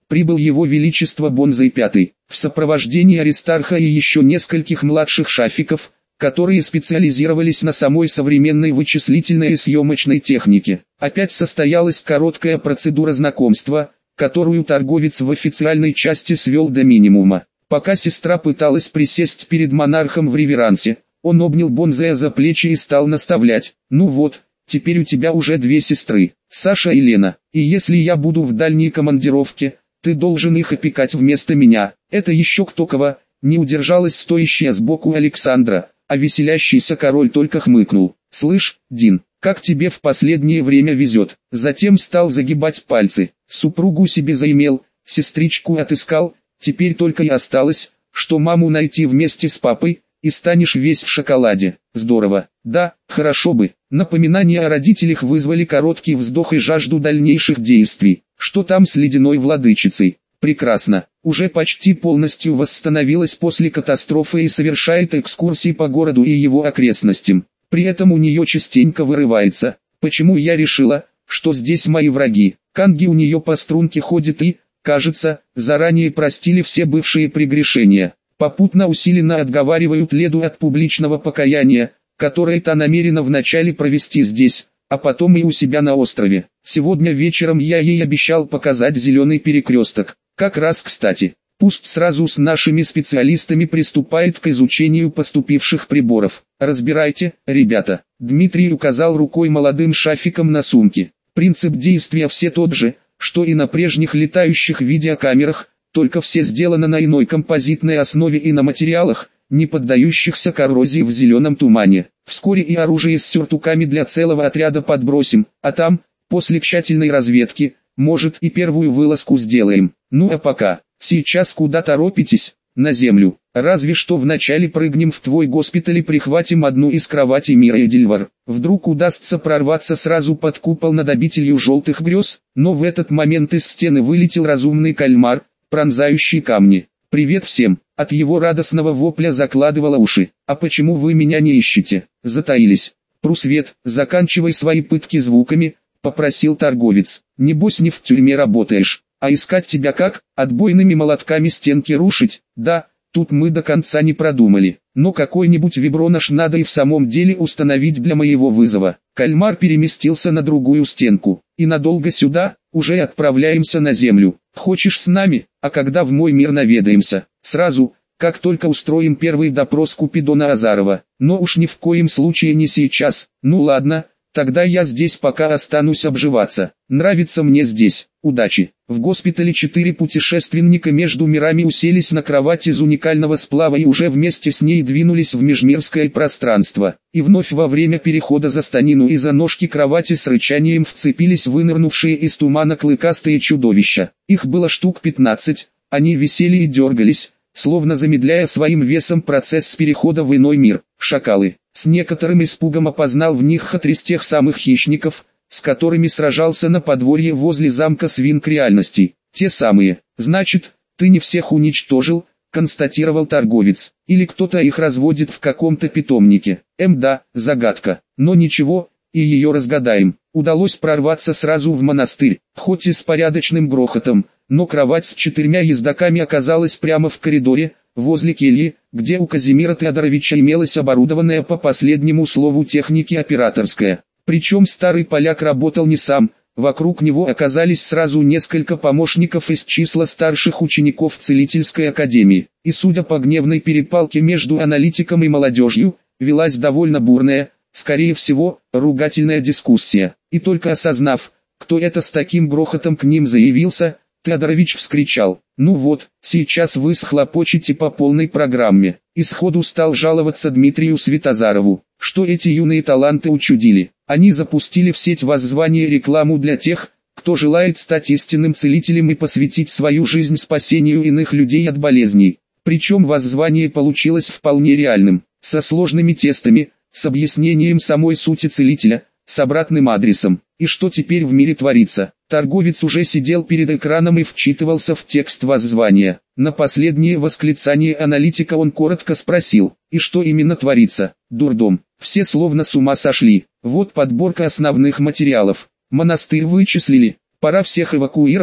прибыл его величество Бонзай V, в сопровождении Аристарха и еще нескольких младших шафиков, которые специализировались на самой современной вычислительной и съемочной технике. Опять состоялась короткая процедура знакомства, которую торговец в официальной части свел до минимума. Пока сестра пыталась присесть перед монархом в реверансе, он обнял Бонзая за плечи и стал наставлять: «Ну вот, теперь у тебя уже две сестры, Саша и Лена, и если я буду в дальней командировке, ты должен их опекать вместо меня». Это еще кто кого, не удержалась стоящая сбоку Александра, а веселящийся король только хмыкнул. «Слышь, Дин, как тебе в последнее время везет». Затем стал загибать пальцы. Супругу себе заимел, сестричку отыскал, теперь только и осталось, что маму найти вместе с папой, и станешь весь в шоколаде. Здорово. Да, хорошо бы. Напоминания о родителях вызвали короткий вздох и жажду дальнейших действий. Что там с ледяной владычицей? Прекрасно. Уже почти полностью восстановилась после катастрофы и совершает экскурсии по городу и его окрестностям. При этом у нее частенько вырывается: «Почему я решила, что здесь мои враги?» Канги у нее по струнке ходит и, кажется, заранее простили все бывшие прегрешения. Попутно усиленно отговаривают Леду от публичного покаяния, которое та намерена вначале провести здесь, а потом и у себя на острове. Сегодня вечером я ей обещал показать зеленый перекресток. Как раз кстати. Пусть сразу с нашими специалистами приступает к изучению поступивших приборов. Разбирайте, ребята. Дмитрий указал рукой молодым шафикам на сумки. Принцип действия все тот же, что и на прежних летающих видеокамерах, только все сделано на иной композитной основе и на материалах, не поддающихся коррозии в зеленом тумане. Вскоре и оружие с сюртуками для целого отряда подбросим, а там, после тщательной разведки, может и первую вылазку сделаем. Ну а пока, сейчас куда торопитесь? На землю. Разве что вначале прыгнем в твой госпиталь и прихватим одну из кроватей Мира Эдильвар. Вдруг удастся прорваться сразу под купол над обителью желтых грез, но в этот момент из стены вылетел разумный кальмар, пронзающий камни. «Привет всем!» От его радостного вопля закладывало уши. «А почему вы меня не ищете?» Затаились. «Прусвет, заканчивай свои пытки звуками», — попросил торговец. «Небось не в тюрьме работаешь, а искать тебя как? Отбойными молотками стенки рушить?» «Да, тут мы до конца не продумали, но какой-нибудь вибронош надо и в самом деле установить для моего вызова». Кальмар переместился на другую стенку. «И надолго сюда? Уже отправляемся на землю. Хочешь с нами? А когда в мой мир наведаемся?» «Сразу, как только устроим первый допрос Купидона Азарова. Но уж ни в коем случае не сейчас. Ну ладно, тогда я здесь пока останусь обживаться. Нравится мне здесь. Удачи». В госпитале 4 путешественника между мирами уселись на кровать из уникального сплава и уже вместе с ней двинулись в межмирское пространство. И вновь во время перехода за станину и за ножки кровати с рычанием вцепились вынырнувшие из тумана клыкастые чудовища. Их было штук 15, они висели и дергались, словно замедляя своим весом процесс перехода в иной мир. Шакалы. С некоторым испугом опознал в них Хатрис тех самых хищников, с которыми сражался на подворье возле замка свинк реальностей. Те самые. «Значит, ты не всех уничтожил», — констатировал торговец. «Или кто-то их разводит в каком-то питомнике». Да, загадка. Но ничего, и ее разгадаем. Удалось прорваться сразу в монастырь, хоть и с порядочным грохотом, но кровать с 4 ездоками оказалась прямо в коридоре, возле кельи, где у Казимира Теодоровича имелась оборудованная по последнему слову техники операторская. Причем старый поляк работал не сам, вокруг него оказались сразу несколько помощников из числа старших учеников целительской академии. И судя по гневной перепалке между аналитиком и молодежью, велась довольно бурная, скорее всего, ругательная дискуссия. И только осознав, кто это с таким грохотом к ним заявился, Теодорович вскричал: «Ну вот, сейчас вы схлопочете по полной программе». И сходу стал жаловаться Дмитрию Светозарову, что эти юные таланты учудили. Они запустили в сеть воззвание рекламу для тех, кто желает стать истинным целителем и посвятить свою жизнь спасению иных людей от болезней. Причем воззвание получилось вполне реальным, со сложными тестами, с объяснением самой сути целителя, с обратным адресом. И что теперь в мире творится? Торговец уже сидел перед экраном и вчитывался в текст воззвания. На последнее восклицание аналитика он коротко спросил: «И что именно творится?» «Дурдом. Все словно с ума сошли. Вот подборка основных материалов. Монастырь вычислили. Пора всех эвакуировать.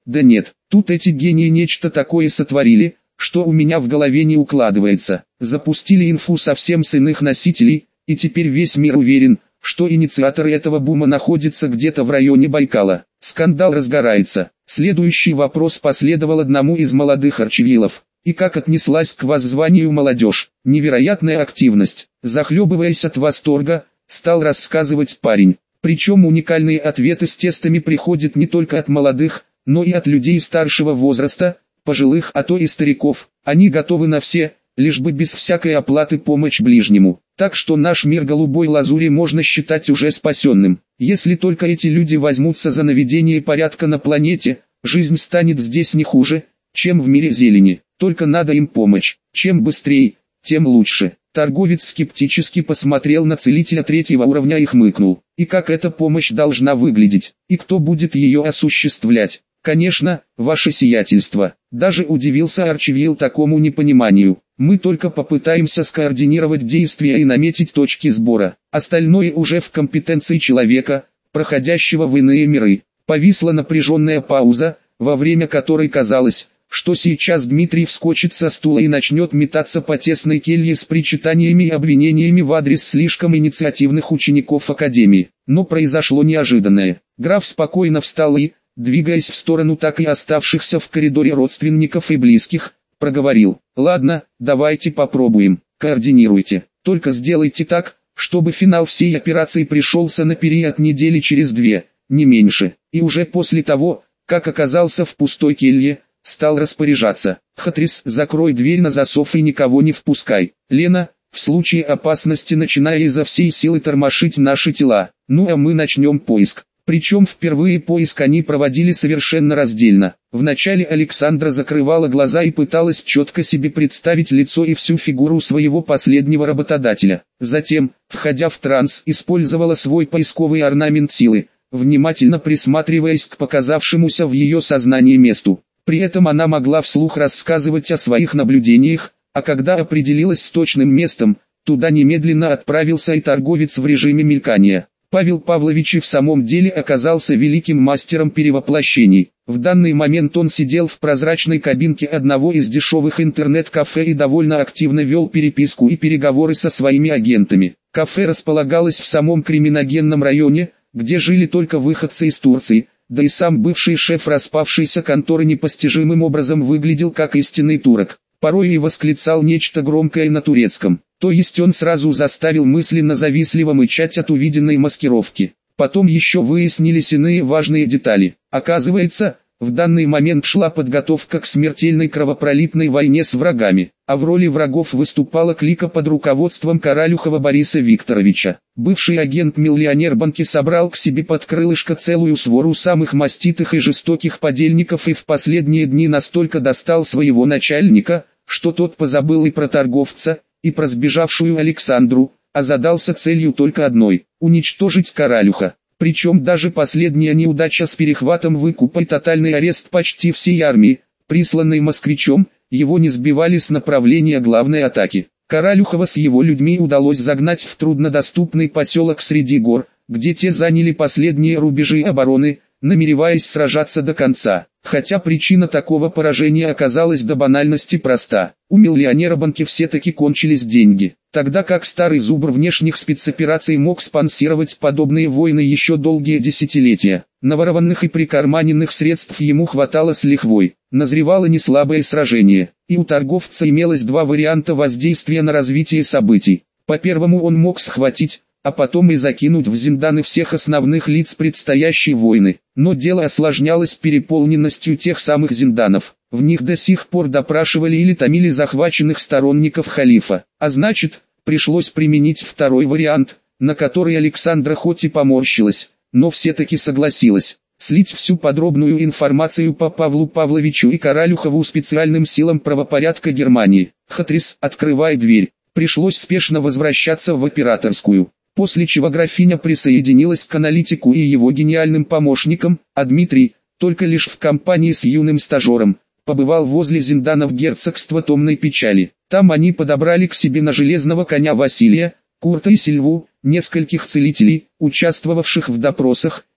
Да нет, тут эти гении нечто такое сотворили, что у меня в голове не укладывается. Запустили инфу совсем с иных носителей, и теперь весь мир уверен, что инициаторы этого бума находятся где-то в районе Байкала. Скандал разгорается. Следующий вопрос последовал одному из молодых арчевилов. И как отнеслась к воззванию молодежь? Невероятная активность. Захлебываясь от восторга, стал рассказывать парень. Причем уникальные ответы с тестами приходят не только от молодых, но и от людей старшего возраста, пожилых, а то и стариков. Они готовы на все, лишь бы без всякой оплаты помочь ближнему. Так что наш мир голубой лазури можно считать уже спасенным. Если только эти люди возьмутся за наведение порядка на планете, жизнь станет здесь не хуже, чем в мире зелени. Только надо им помочь. Чем быстрее, тем лучше. Торговец скептически посмотрел на целителя третьего уровня и хмыкнул. И как эта помощь должна выглядеть? И кто будет ее осуществлять? Конечно, ваше сиятельство. Даже удивился Арчевилл такому непониманию. Мы только попытаемся скоординировать действия и наметить точки сбора. Остальное уже в компетенции человека, проходящего в иные миры. Повисла напряженная пауза, во время которой казалось, что сейчас Дмитрий вскочит со стула и начнет метаться по тесной келье с причитаниями и обвинениями в адрес слишком инициативных учеников Академии. Но произошло неожиданное. Граф спокойно встал и, двигаясь в сторону так и оставшихся в коридоре родственников и близких, проговорил: «Ладно, давайте попробуем, координируйте. Только сделайте так, чтобы финал всей операции пришелся на период недели через 2, не меньше». И уже после того, как оказался в пустой келье, стал распоряжаться: «Хатрис, закрой дверь на засов и никого не впускай. Лена, в случае опасности начинай изо всей силы тормошить наши тела. Ну а мы начнем поиск». Причем впервые поиск они проводили совершенно раздельно. Вначале Александра закрывала глаза и пыталась четко себе представить лицо и всю фигуру своего последнего работодателя. Затем, входя в транс, использовала свой поисковый орнамент силы, внимательно присматриваясь к показавшемуся в ее сознании месту. При этом она могла вслух рассказывать о своих наблюдениях, а когда определилась с точным местом, туда немедленно отправился и торговец в режиме мелькания. Павел Павлович и в самом деле оказался великим мастером перевоплощений. В данный момент он сидел в прозрачной кабинке одного из дешевых интернет-кафе и довольно активно вел переписку и переговоры со своими агентами. Кафе располагалось в самом криминогенном районе, где жили только выходцы из Турции, да и сам бывший шеф распавшейся конторы непостижимым образом выглядел как истинный турок. Порой и восклицал нечто громкое на турецком. То есть он сразу заставил мысленно завистливо мычать от увиденной маскировки. Потом еще выяснились иные важные детали. Оказывается, в данный момент шла подготовка к смертельной кровопролитной войне с врагами, а в роли врагов выступала клика под руководством Каралюхова Бориса Викторовича. Бывший агент-миллионер Банки собрал к себе под крылышко целую свору самых маститых и жестоких подельников и в последние дни настолько достал своего начальника, что тот позабыл и про торговца, и про сбежавшую Александру, а задался целью только одной – уничтожить Каралюха. Причем даже последняя неудача с перехватом выкупа и тотальный арест почти всей армии, присланной москвичом, его не сбивали с направления главной атаки. Каралюхова с его людьми удалось загнать в труднодоступный поселок среди гор, где те заняли последние рубежи обороны, намереваясь сражаться до конца. Хотя причина такого поражения оказалась до банальности проста. У миллионера Банки все-таки кончились деньги. Тогда как старый зубр внешних спецопераций мог спонсировать подобные войны еще долгие десятилетия. Наворованных и прикарманенных средств ему хватало с лихвой. Назревало неслабое сражение. И у торговца имелось два варианта воздействия на развитие событий. По первому он мог схватить, а потом и закинуть в зинданы всех основных лиц предстоящей войны. Но дело осложнялось переполненностью тех самых зинданов. В них до сих пор допрашивали или томили захваченных сторонников халифа. А значит, пришлось применить второй вариант, на который Александра хоть и поморщилась, но все-таки согласилась. Слить всю подробную информацию по Павлу Павловичу и Каралюхову специальным силам правопорядка Германии. «Хатрис, открывай дверь». Пришлось спешно возвращаться в операторскую. После чего графиня присоединилась к аналитику и его гениальным помощникам, а Дмитрий, только лишь в компании с юным стажером, побывал возле зинданов герцогства Томной Печали. Там они подобрали к себе на железного коня Василия, Курта и Сильву, нескольких целителей, участвовавших в допросах,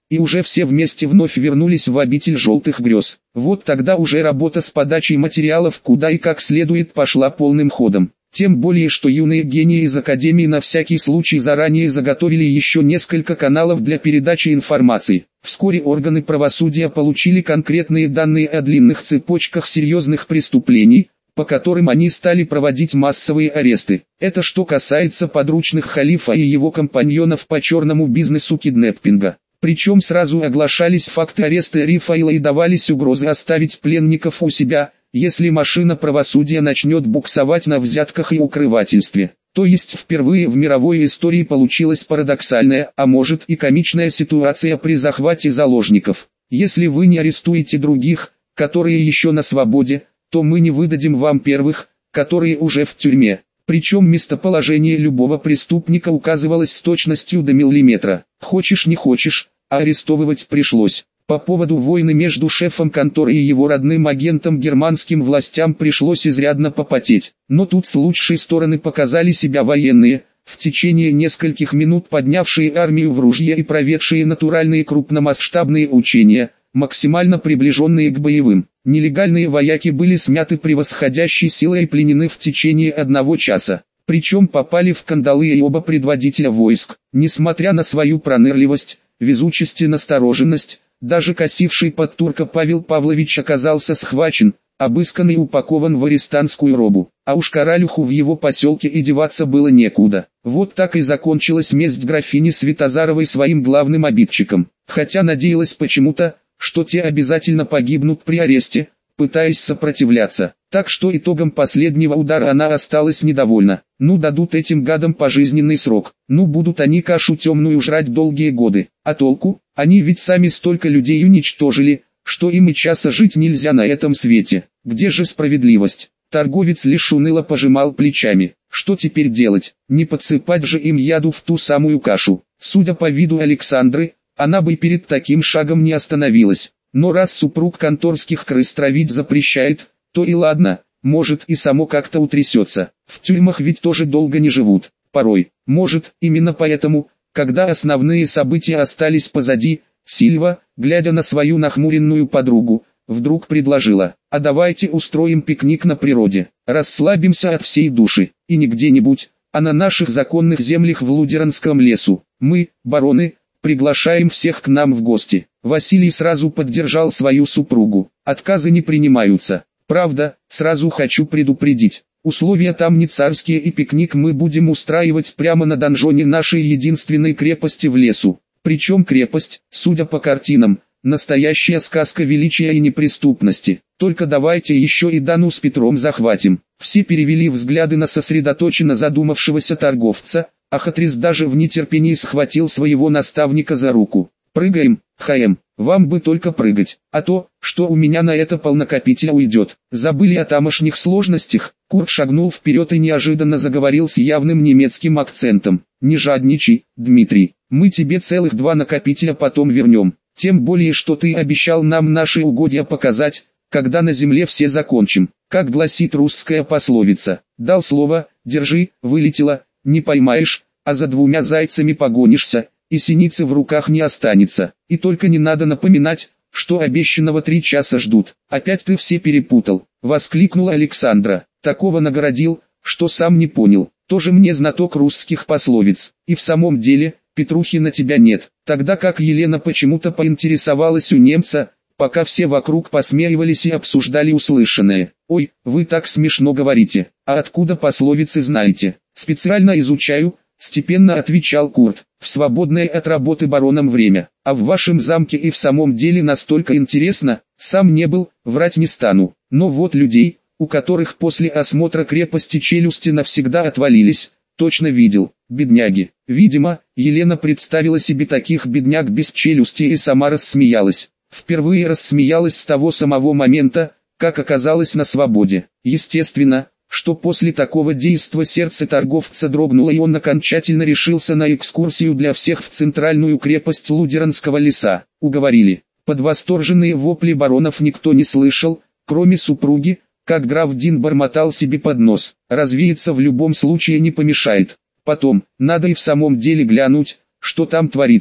и уже все вместе вновь вернулись в обитель желтых грез. Вот тогда уже работа с подачей материалов куда и как следует пошла полным ходом. Тем более, что юные гении из Академии на всякий случай заранее заготовили еще несколько каналов для передачи информации. Вскоре органы правосудия получили конкретные данные о длинных цепочках серьезных преступлений, по которым они стали проводить массовые аресты. Это что касается подручных халифа и его компаньонов по черному бизнесу киднеппинга. Причем сразу оглашались факты ареста Рифаила и давались угрозы оставить пленников у себя, если машина правосудия начнет буксовать на взятках и укрывательстве. То есть впервые в мировой истории получилась парадоксальная, а может и комичная ситуация при захвате заложников. Если вы не арестуете других, которые еще на свободе, то мы не выдадим вам первых, которые уже в тюрьме. Причем местоположение любого преступника указывалось с точностью до миллиметра. Хочешь не хочешь, а арестовывать пришлось. По поводу войны между шефом конторы и его родным агентом германским властям пришлось изрядно попотеть. Но тут с лучшей стороны показали себя военные, в течение нескольких минут поднявшие армию в ружье и проведшие натуральные крупномасштабные учения, максимально приближенные к боевым. Нелегальные вояки были смяты превосходящей силой и пленены в течение 1 часа. Причем попали в кандалы и оба предводителя войск. Несмотря на свою пронырливость, везучесть и настороженность, даже косивший под турка Павел Павлович оказался схвачен, обыскан и упакован в арестантскую робу. А уж Королюху в его поселке и деваться было некуда. Вот так и закончилась месть графини Святозаровой своим главным обидчикам. Хотя надеялась почему-то, что те обязательно погибнут при аресте, пытаясь сопротивляться. Так что итогом последнего удара она осталась недовольна. Ну дадут этим гадам пожизненный срок. Ну будут они кашу темную жрать долгие годы. А толку? Они ведь сами столько людей уничтожили, что им и часа жить нельзя на этом свете. Где же справедливость? Торговец лишь уныло пожимал плечами. Что теперь делать? Не подсыпать же им яду в ту самую кашу. Судя по виду Александры, она бы перед таким шагом не остановилась. Но раз супруг конторских крыс травить запрещает, то и ладно, может и само как-то утрясется. В тюрьмах ведь тоже долго не живут. Порой, может, именно поэтому, когда основные события остались позади, Сильва, глядя на свою нахмуренную подругу, вдруг предложила: «А давайте устроим пикник на природе, расслабимся от всей души, и не где-нибудь, а на наших законных землях в Лудеранском лесу. Мы, бароны, приглашаем всех к нам в гости». Василий сразу поддержал свою супругу. Отказы не принимаются. Правда, сразу хочу предупредить, условия там не царские, и пикник мы будем устраивать прямо на донжоне нашей единственной крепости в лесу. Причем крепость, судя по картинам, настоящая сказка величия и неприступности. Только давайте еще и Дану с Петром захватим. Все перевели взгляды на сосредоточенно задумавшегося торговца, а Хатрис даже в нетерпении схватил своего наставника за руку. «Прыгаем, Хаэм, вам бы только прыгать, а то, что у меня на это полнокопителя уйдет». Забыли о тамошних сложностях. Курт шагнул вперед и неожиданно заговорил с явным немецким акцентом. «Не жадничай, Дмитрий, мы тебе целых 2 накопителя потом вернем. Тем более, что ты обещал нам наши угодья показать, когда на земле все закончим. Как гласит русская пословица: дал слово, держи, вылетело, не поймаешь, а за 2 зайцами погонишься, и синицы в руках не останется. И только не надо напоминать, что обещанного 3 часа ждут». «Опять ты все перепутал», — воскликнула Александра. «Такого нагородил, что сам не понял. Тоже мне знаток русских пословиц. И в самом деле, Петрухи на тебя нет». Тогда как Елена почему-то поинтересовалась у немца, пока все вокруг посмеивались и обсуждали услышанное. «Ой, вы так смешно говорите. А откуда пословицы знаете?» «Специально изучаю», — степенно отвечал Курт, «в свободное от работы бароном время. А в вашем замке и в самом деле настолько интересно, сам не был, врать не стану. Но вот людей, у которых после осмотра крепости челюсти навсегда отвалились, точно видел. Бедняги». Видимо, Елена представила себе таких бедняк без челюсти и сама рассмеялась. Впервые рассмеялась с того самого момента, как оказалась на свободе. Естественно, что после такого действа сердце торговца дрогнуло, и он окончательно решился на экскурсию для всех в центральную крепость Лудеранского леса. Уговорили. Под восторженные вопли баронов никто не слышал, кроме супруги, как граф Дин бормотал себе под нос. «Развеяться в любом случае не помешает. Потом, надо и в самом деле глянуть, что там творится».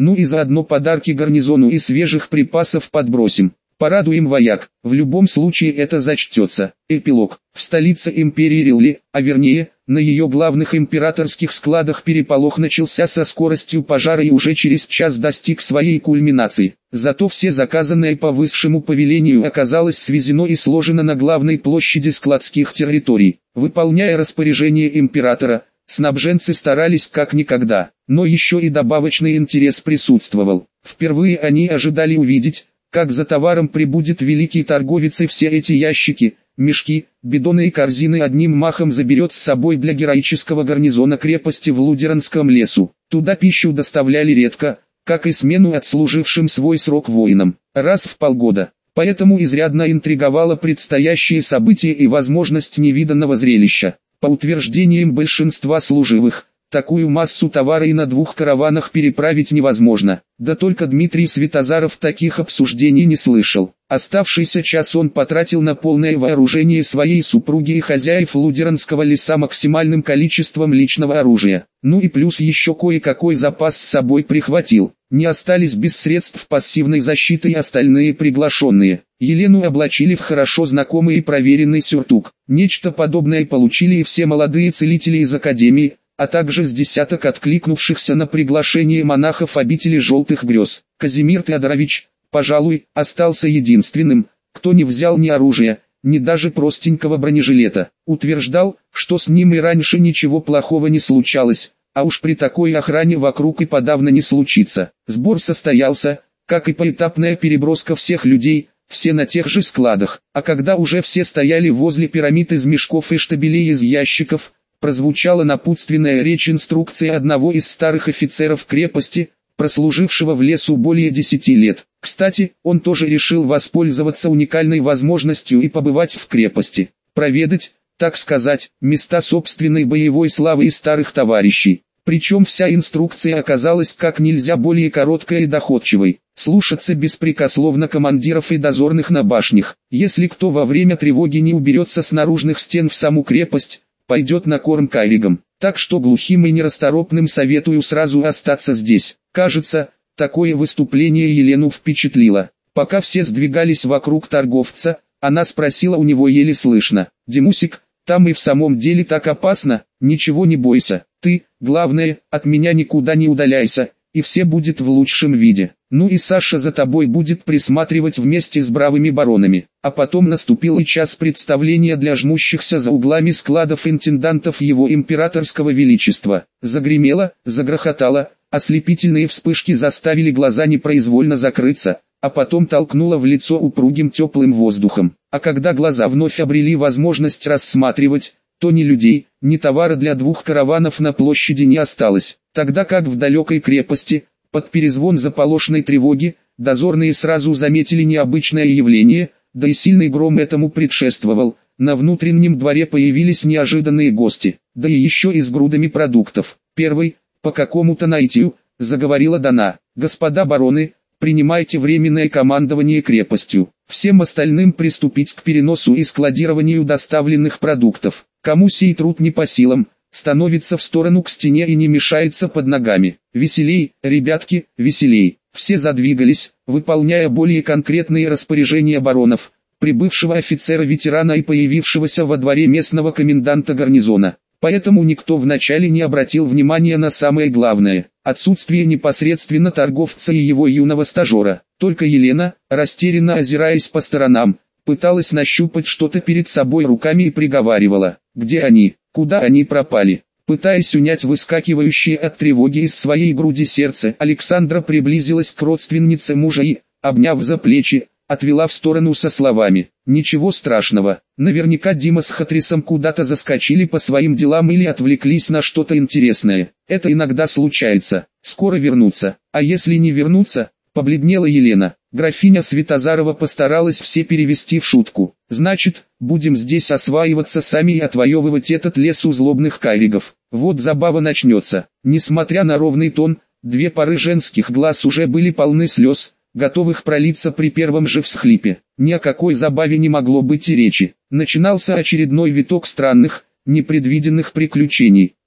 Ну и заодно подарки гарнизону и свежих припасов подбросим. Порадуем вояк, в любом случае это зачтется. Эпилог. В столице империи Рилли, а вернее, на ее главных императорских складах переполох начался со скоростью пожара и уже через час достиг своей кульминации. Зато все заказанное по высшему повелению оказалось свезено и сложено на главной площади складских территорий. Выполняя распоряжение императора, снабженцы старались как никогда, но еще и добавочный интерес присутствовал. Впервые они ожидали увидеть, как за товаром прибудет великий торговец и все эти ящики, мешки, бидоны и корзины одним махом заберет с собой для героического гарнизона крепости в Лудеранском лесу. Туда пищу доставляли редко, как и смену отслужившим свой срок воинам, раз в полгода. Поэтому изрядно интриговало предстоящее событие и возможность невиданного зрелища. По утверждениям большинства служивых, такую массу товара и на двух караванах переправить невозможно. Да только Дмитрий Светозаров таких обсуждений не слышал. Оставшийся час он потратил на полное вооружение своей супруги и хозяев Лудеранского леса максимальным количеством личного оружия. Ну и плюс еще кое-какой запас с собой прихватил. Не остались без средств пассивной защиты и остальные приглашенные. Елену облачили в хорошо знакомый и проверенный сюртук. Нечто подобное получили и все молодые целители из академии, а также с десяток откликнувшихся на приглашение монахов обители Желтых Грез. Казимир Теодорович, пожалуй, остался единственным, кто не взял ни оружия, ни даже простенького бронежилета. Утверждал, что с ним и раньше ничего плохого не случалось, а уж при такой охране вокруг и подавно не случится. Сбор состоялся, как и поэтапная переброска всех людей, все на тех же складах. А когда уже все стояли возле пирамид из мешков и штабелей из ящиков, прозвучала напутственная речь инструкции одного из старых офицеров крепости, прослужившего в лесу более 10 лет. Кстати, он тоже решил воспользоваться уникальной возможностью и побывать в крепости, проведать, так сказать, места собственной боевой славы и старых товарищей. Причем вся инструкция оказалась как нельзя более короткой и доходчивой. Слушаться беспрекословно командиров и дозорных на башнях. Если кто во время тревоги не уберется с наружных стен в саму крепость, пойдет на корм кайригам. Так что глухим и нерасторопным советую сразу остаться здесь. Кажется, такое выступление Елену впечатлило. Пока все сдвигались вокруг торговца, она спросила у него еле слышно: «Димусик, там и в самом деле так опасно?» «Ничего не бойся, ты, главное, от меня никуда не удаляйся, и все будет в лучшем виде. Ну и Саша за тобой будет присматривать вместе с бравыми баронами». А потом наступил и час представления для жмущихся за углами складов интендантов его императорского величества. Загремело, загрохотало, ослепительные вспышки заставили глаза непроизвольно закрыться, а потом толкнуло в лицо упругим теплым воздухом. А когда глаза вновь обрели возможность рассматривать, то ни людей, ни товара для двух караванов на площади не осталось. Тогда как в далекой крепости, под перезвон заполошной тревоги, дозорные сразу заметили необычное явление, да и сильный гром этому предшествовал. На внутреннем дворе появились неожиданные гости, да и еще и с грудами продуктов. Первый, по какому-то наитию, заговорила Дана: «Господа бароны, принимайте временное командование крепостью. Всем остальным приступить к переносу и складированию доставленных продуктов. Кому сей труд не по силам, становится в сторону к стене и не мешается под ногами. Веселей, ребятки, веселей». Все задвигались, выполняя более конкретные распоряжения баронов, прибывшего офицера-ветерана и появившегося во дворе местного коменданта гарнизона. Поэтому никто вначале не обратил внимания на самое главное – отсутствие непосредственно торговца и его юного стажера. Только Елена, растерянно озираясь по сторонам, пыталась нащупать что-то перед собой руками и приговаривала: «Где они? Куда они пропали?» Пытаясь унять выскакивающее от тревоги из своей груди сердце, Александра приблизилась к родственнице мужа и, обняв за плечи, отвела в сторону со словами: «Ничего страшного, наверняка Дима с Хатрисом куда-то заскочили по своим делам или отвлеклись на что-то интересное. Это иногда случается, скоро вернутся, а если не вернутся?» Побледнела Елена. Графиня Светозарова постаралась все перевести в шутку. «Значит, будем здесь осваиваться сами и отвоевывать этот лес у злобных кайригов. Вот забава начнется». Несмотря на ровный тон, две пары женских глаз уже были полны слез, готовых пролиться при первом же всхлипе. Ни о какой забаве не могло быть и речи. Начинался очередной виток странных, непредвиденных приключений.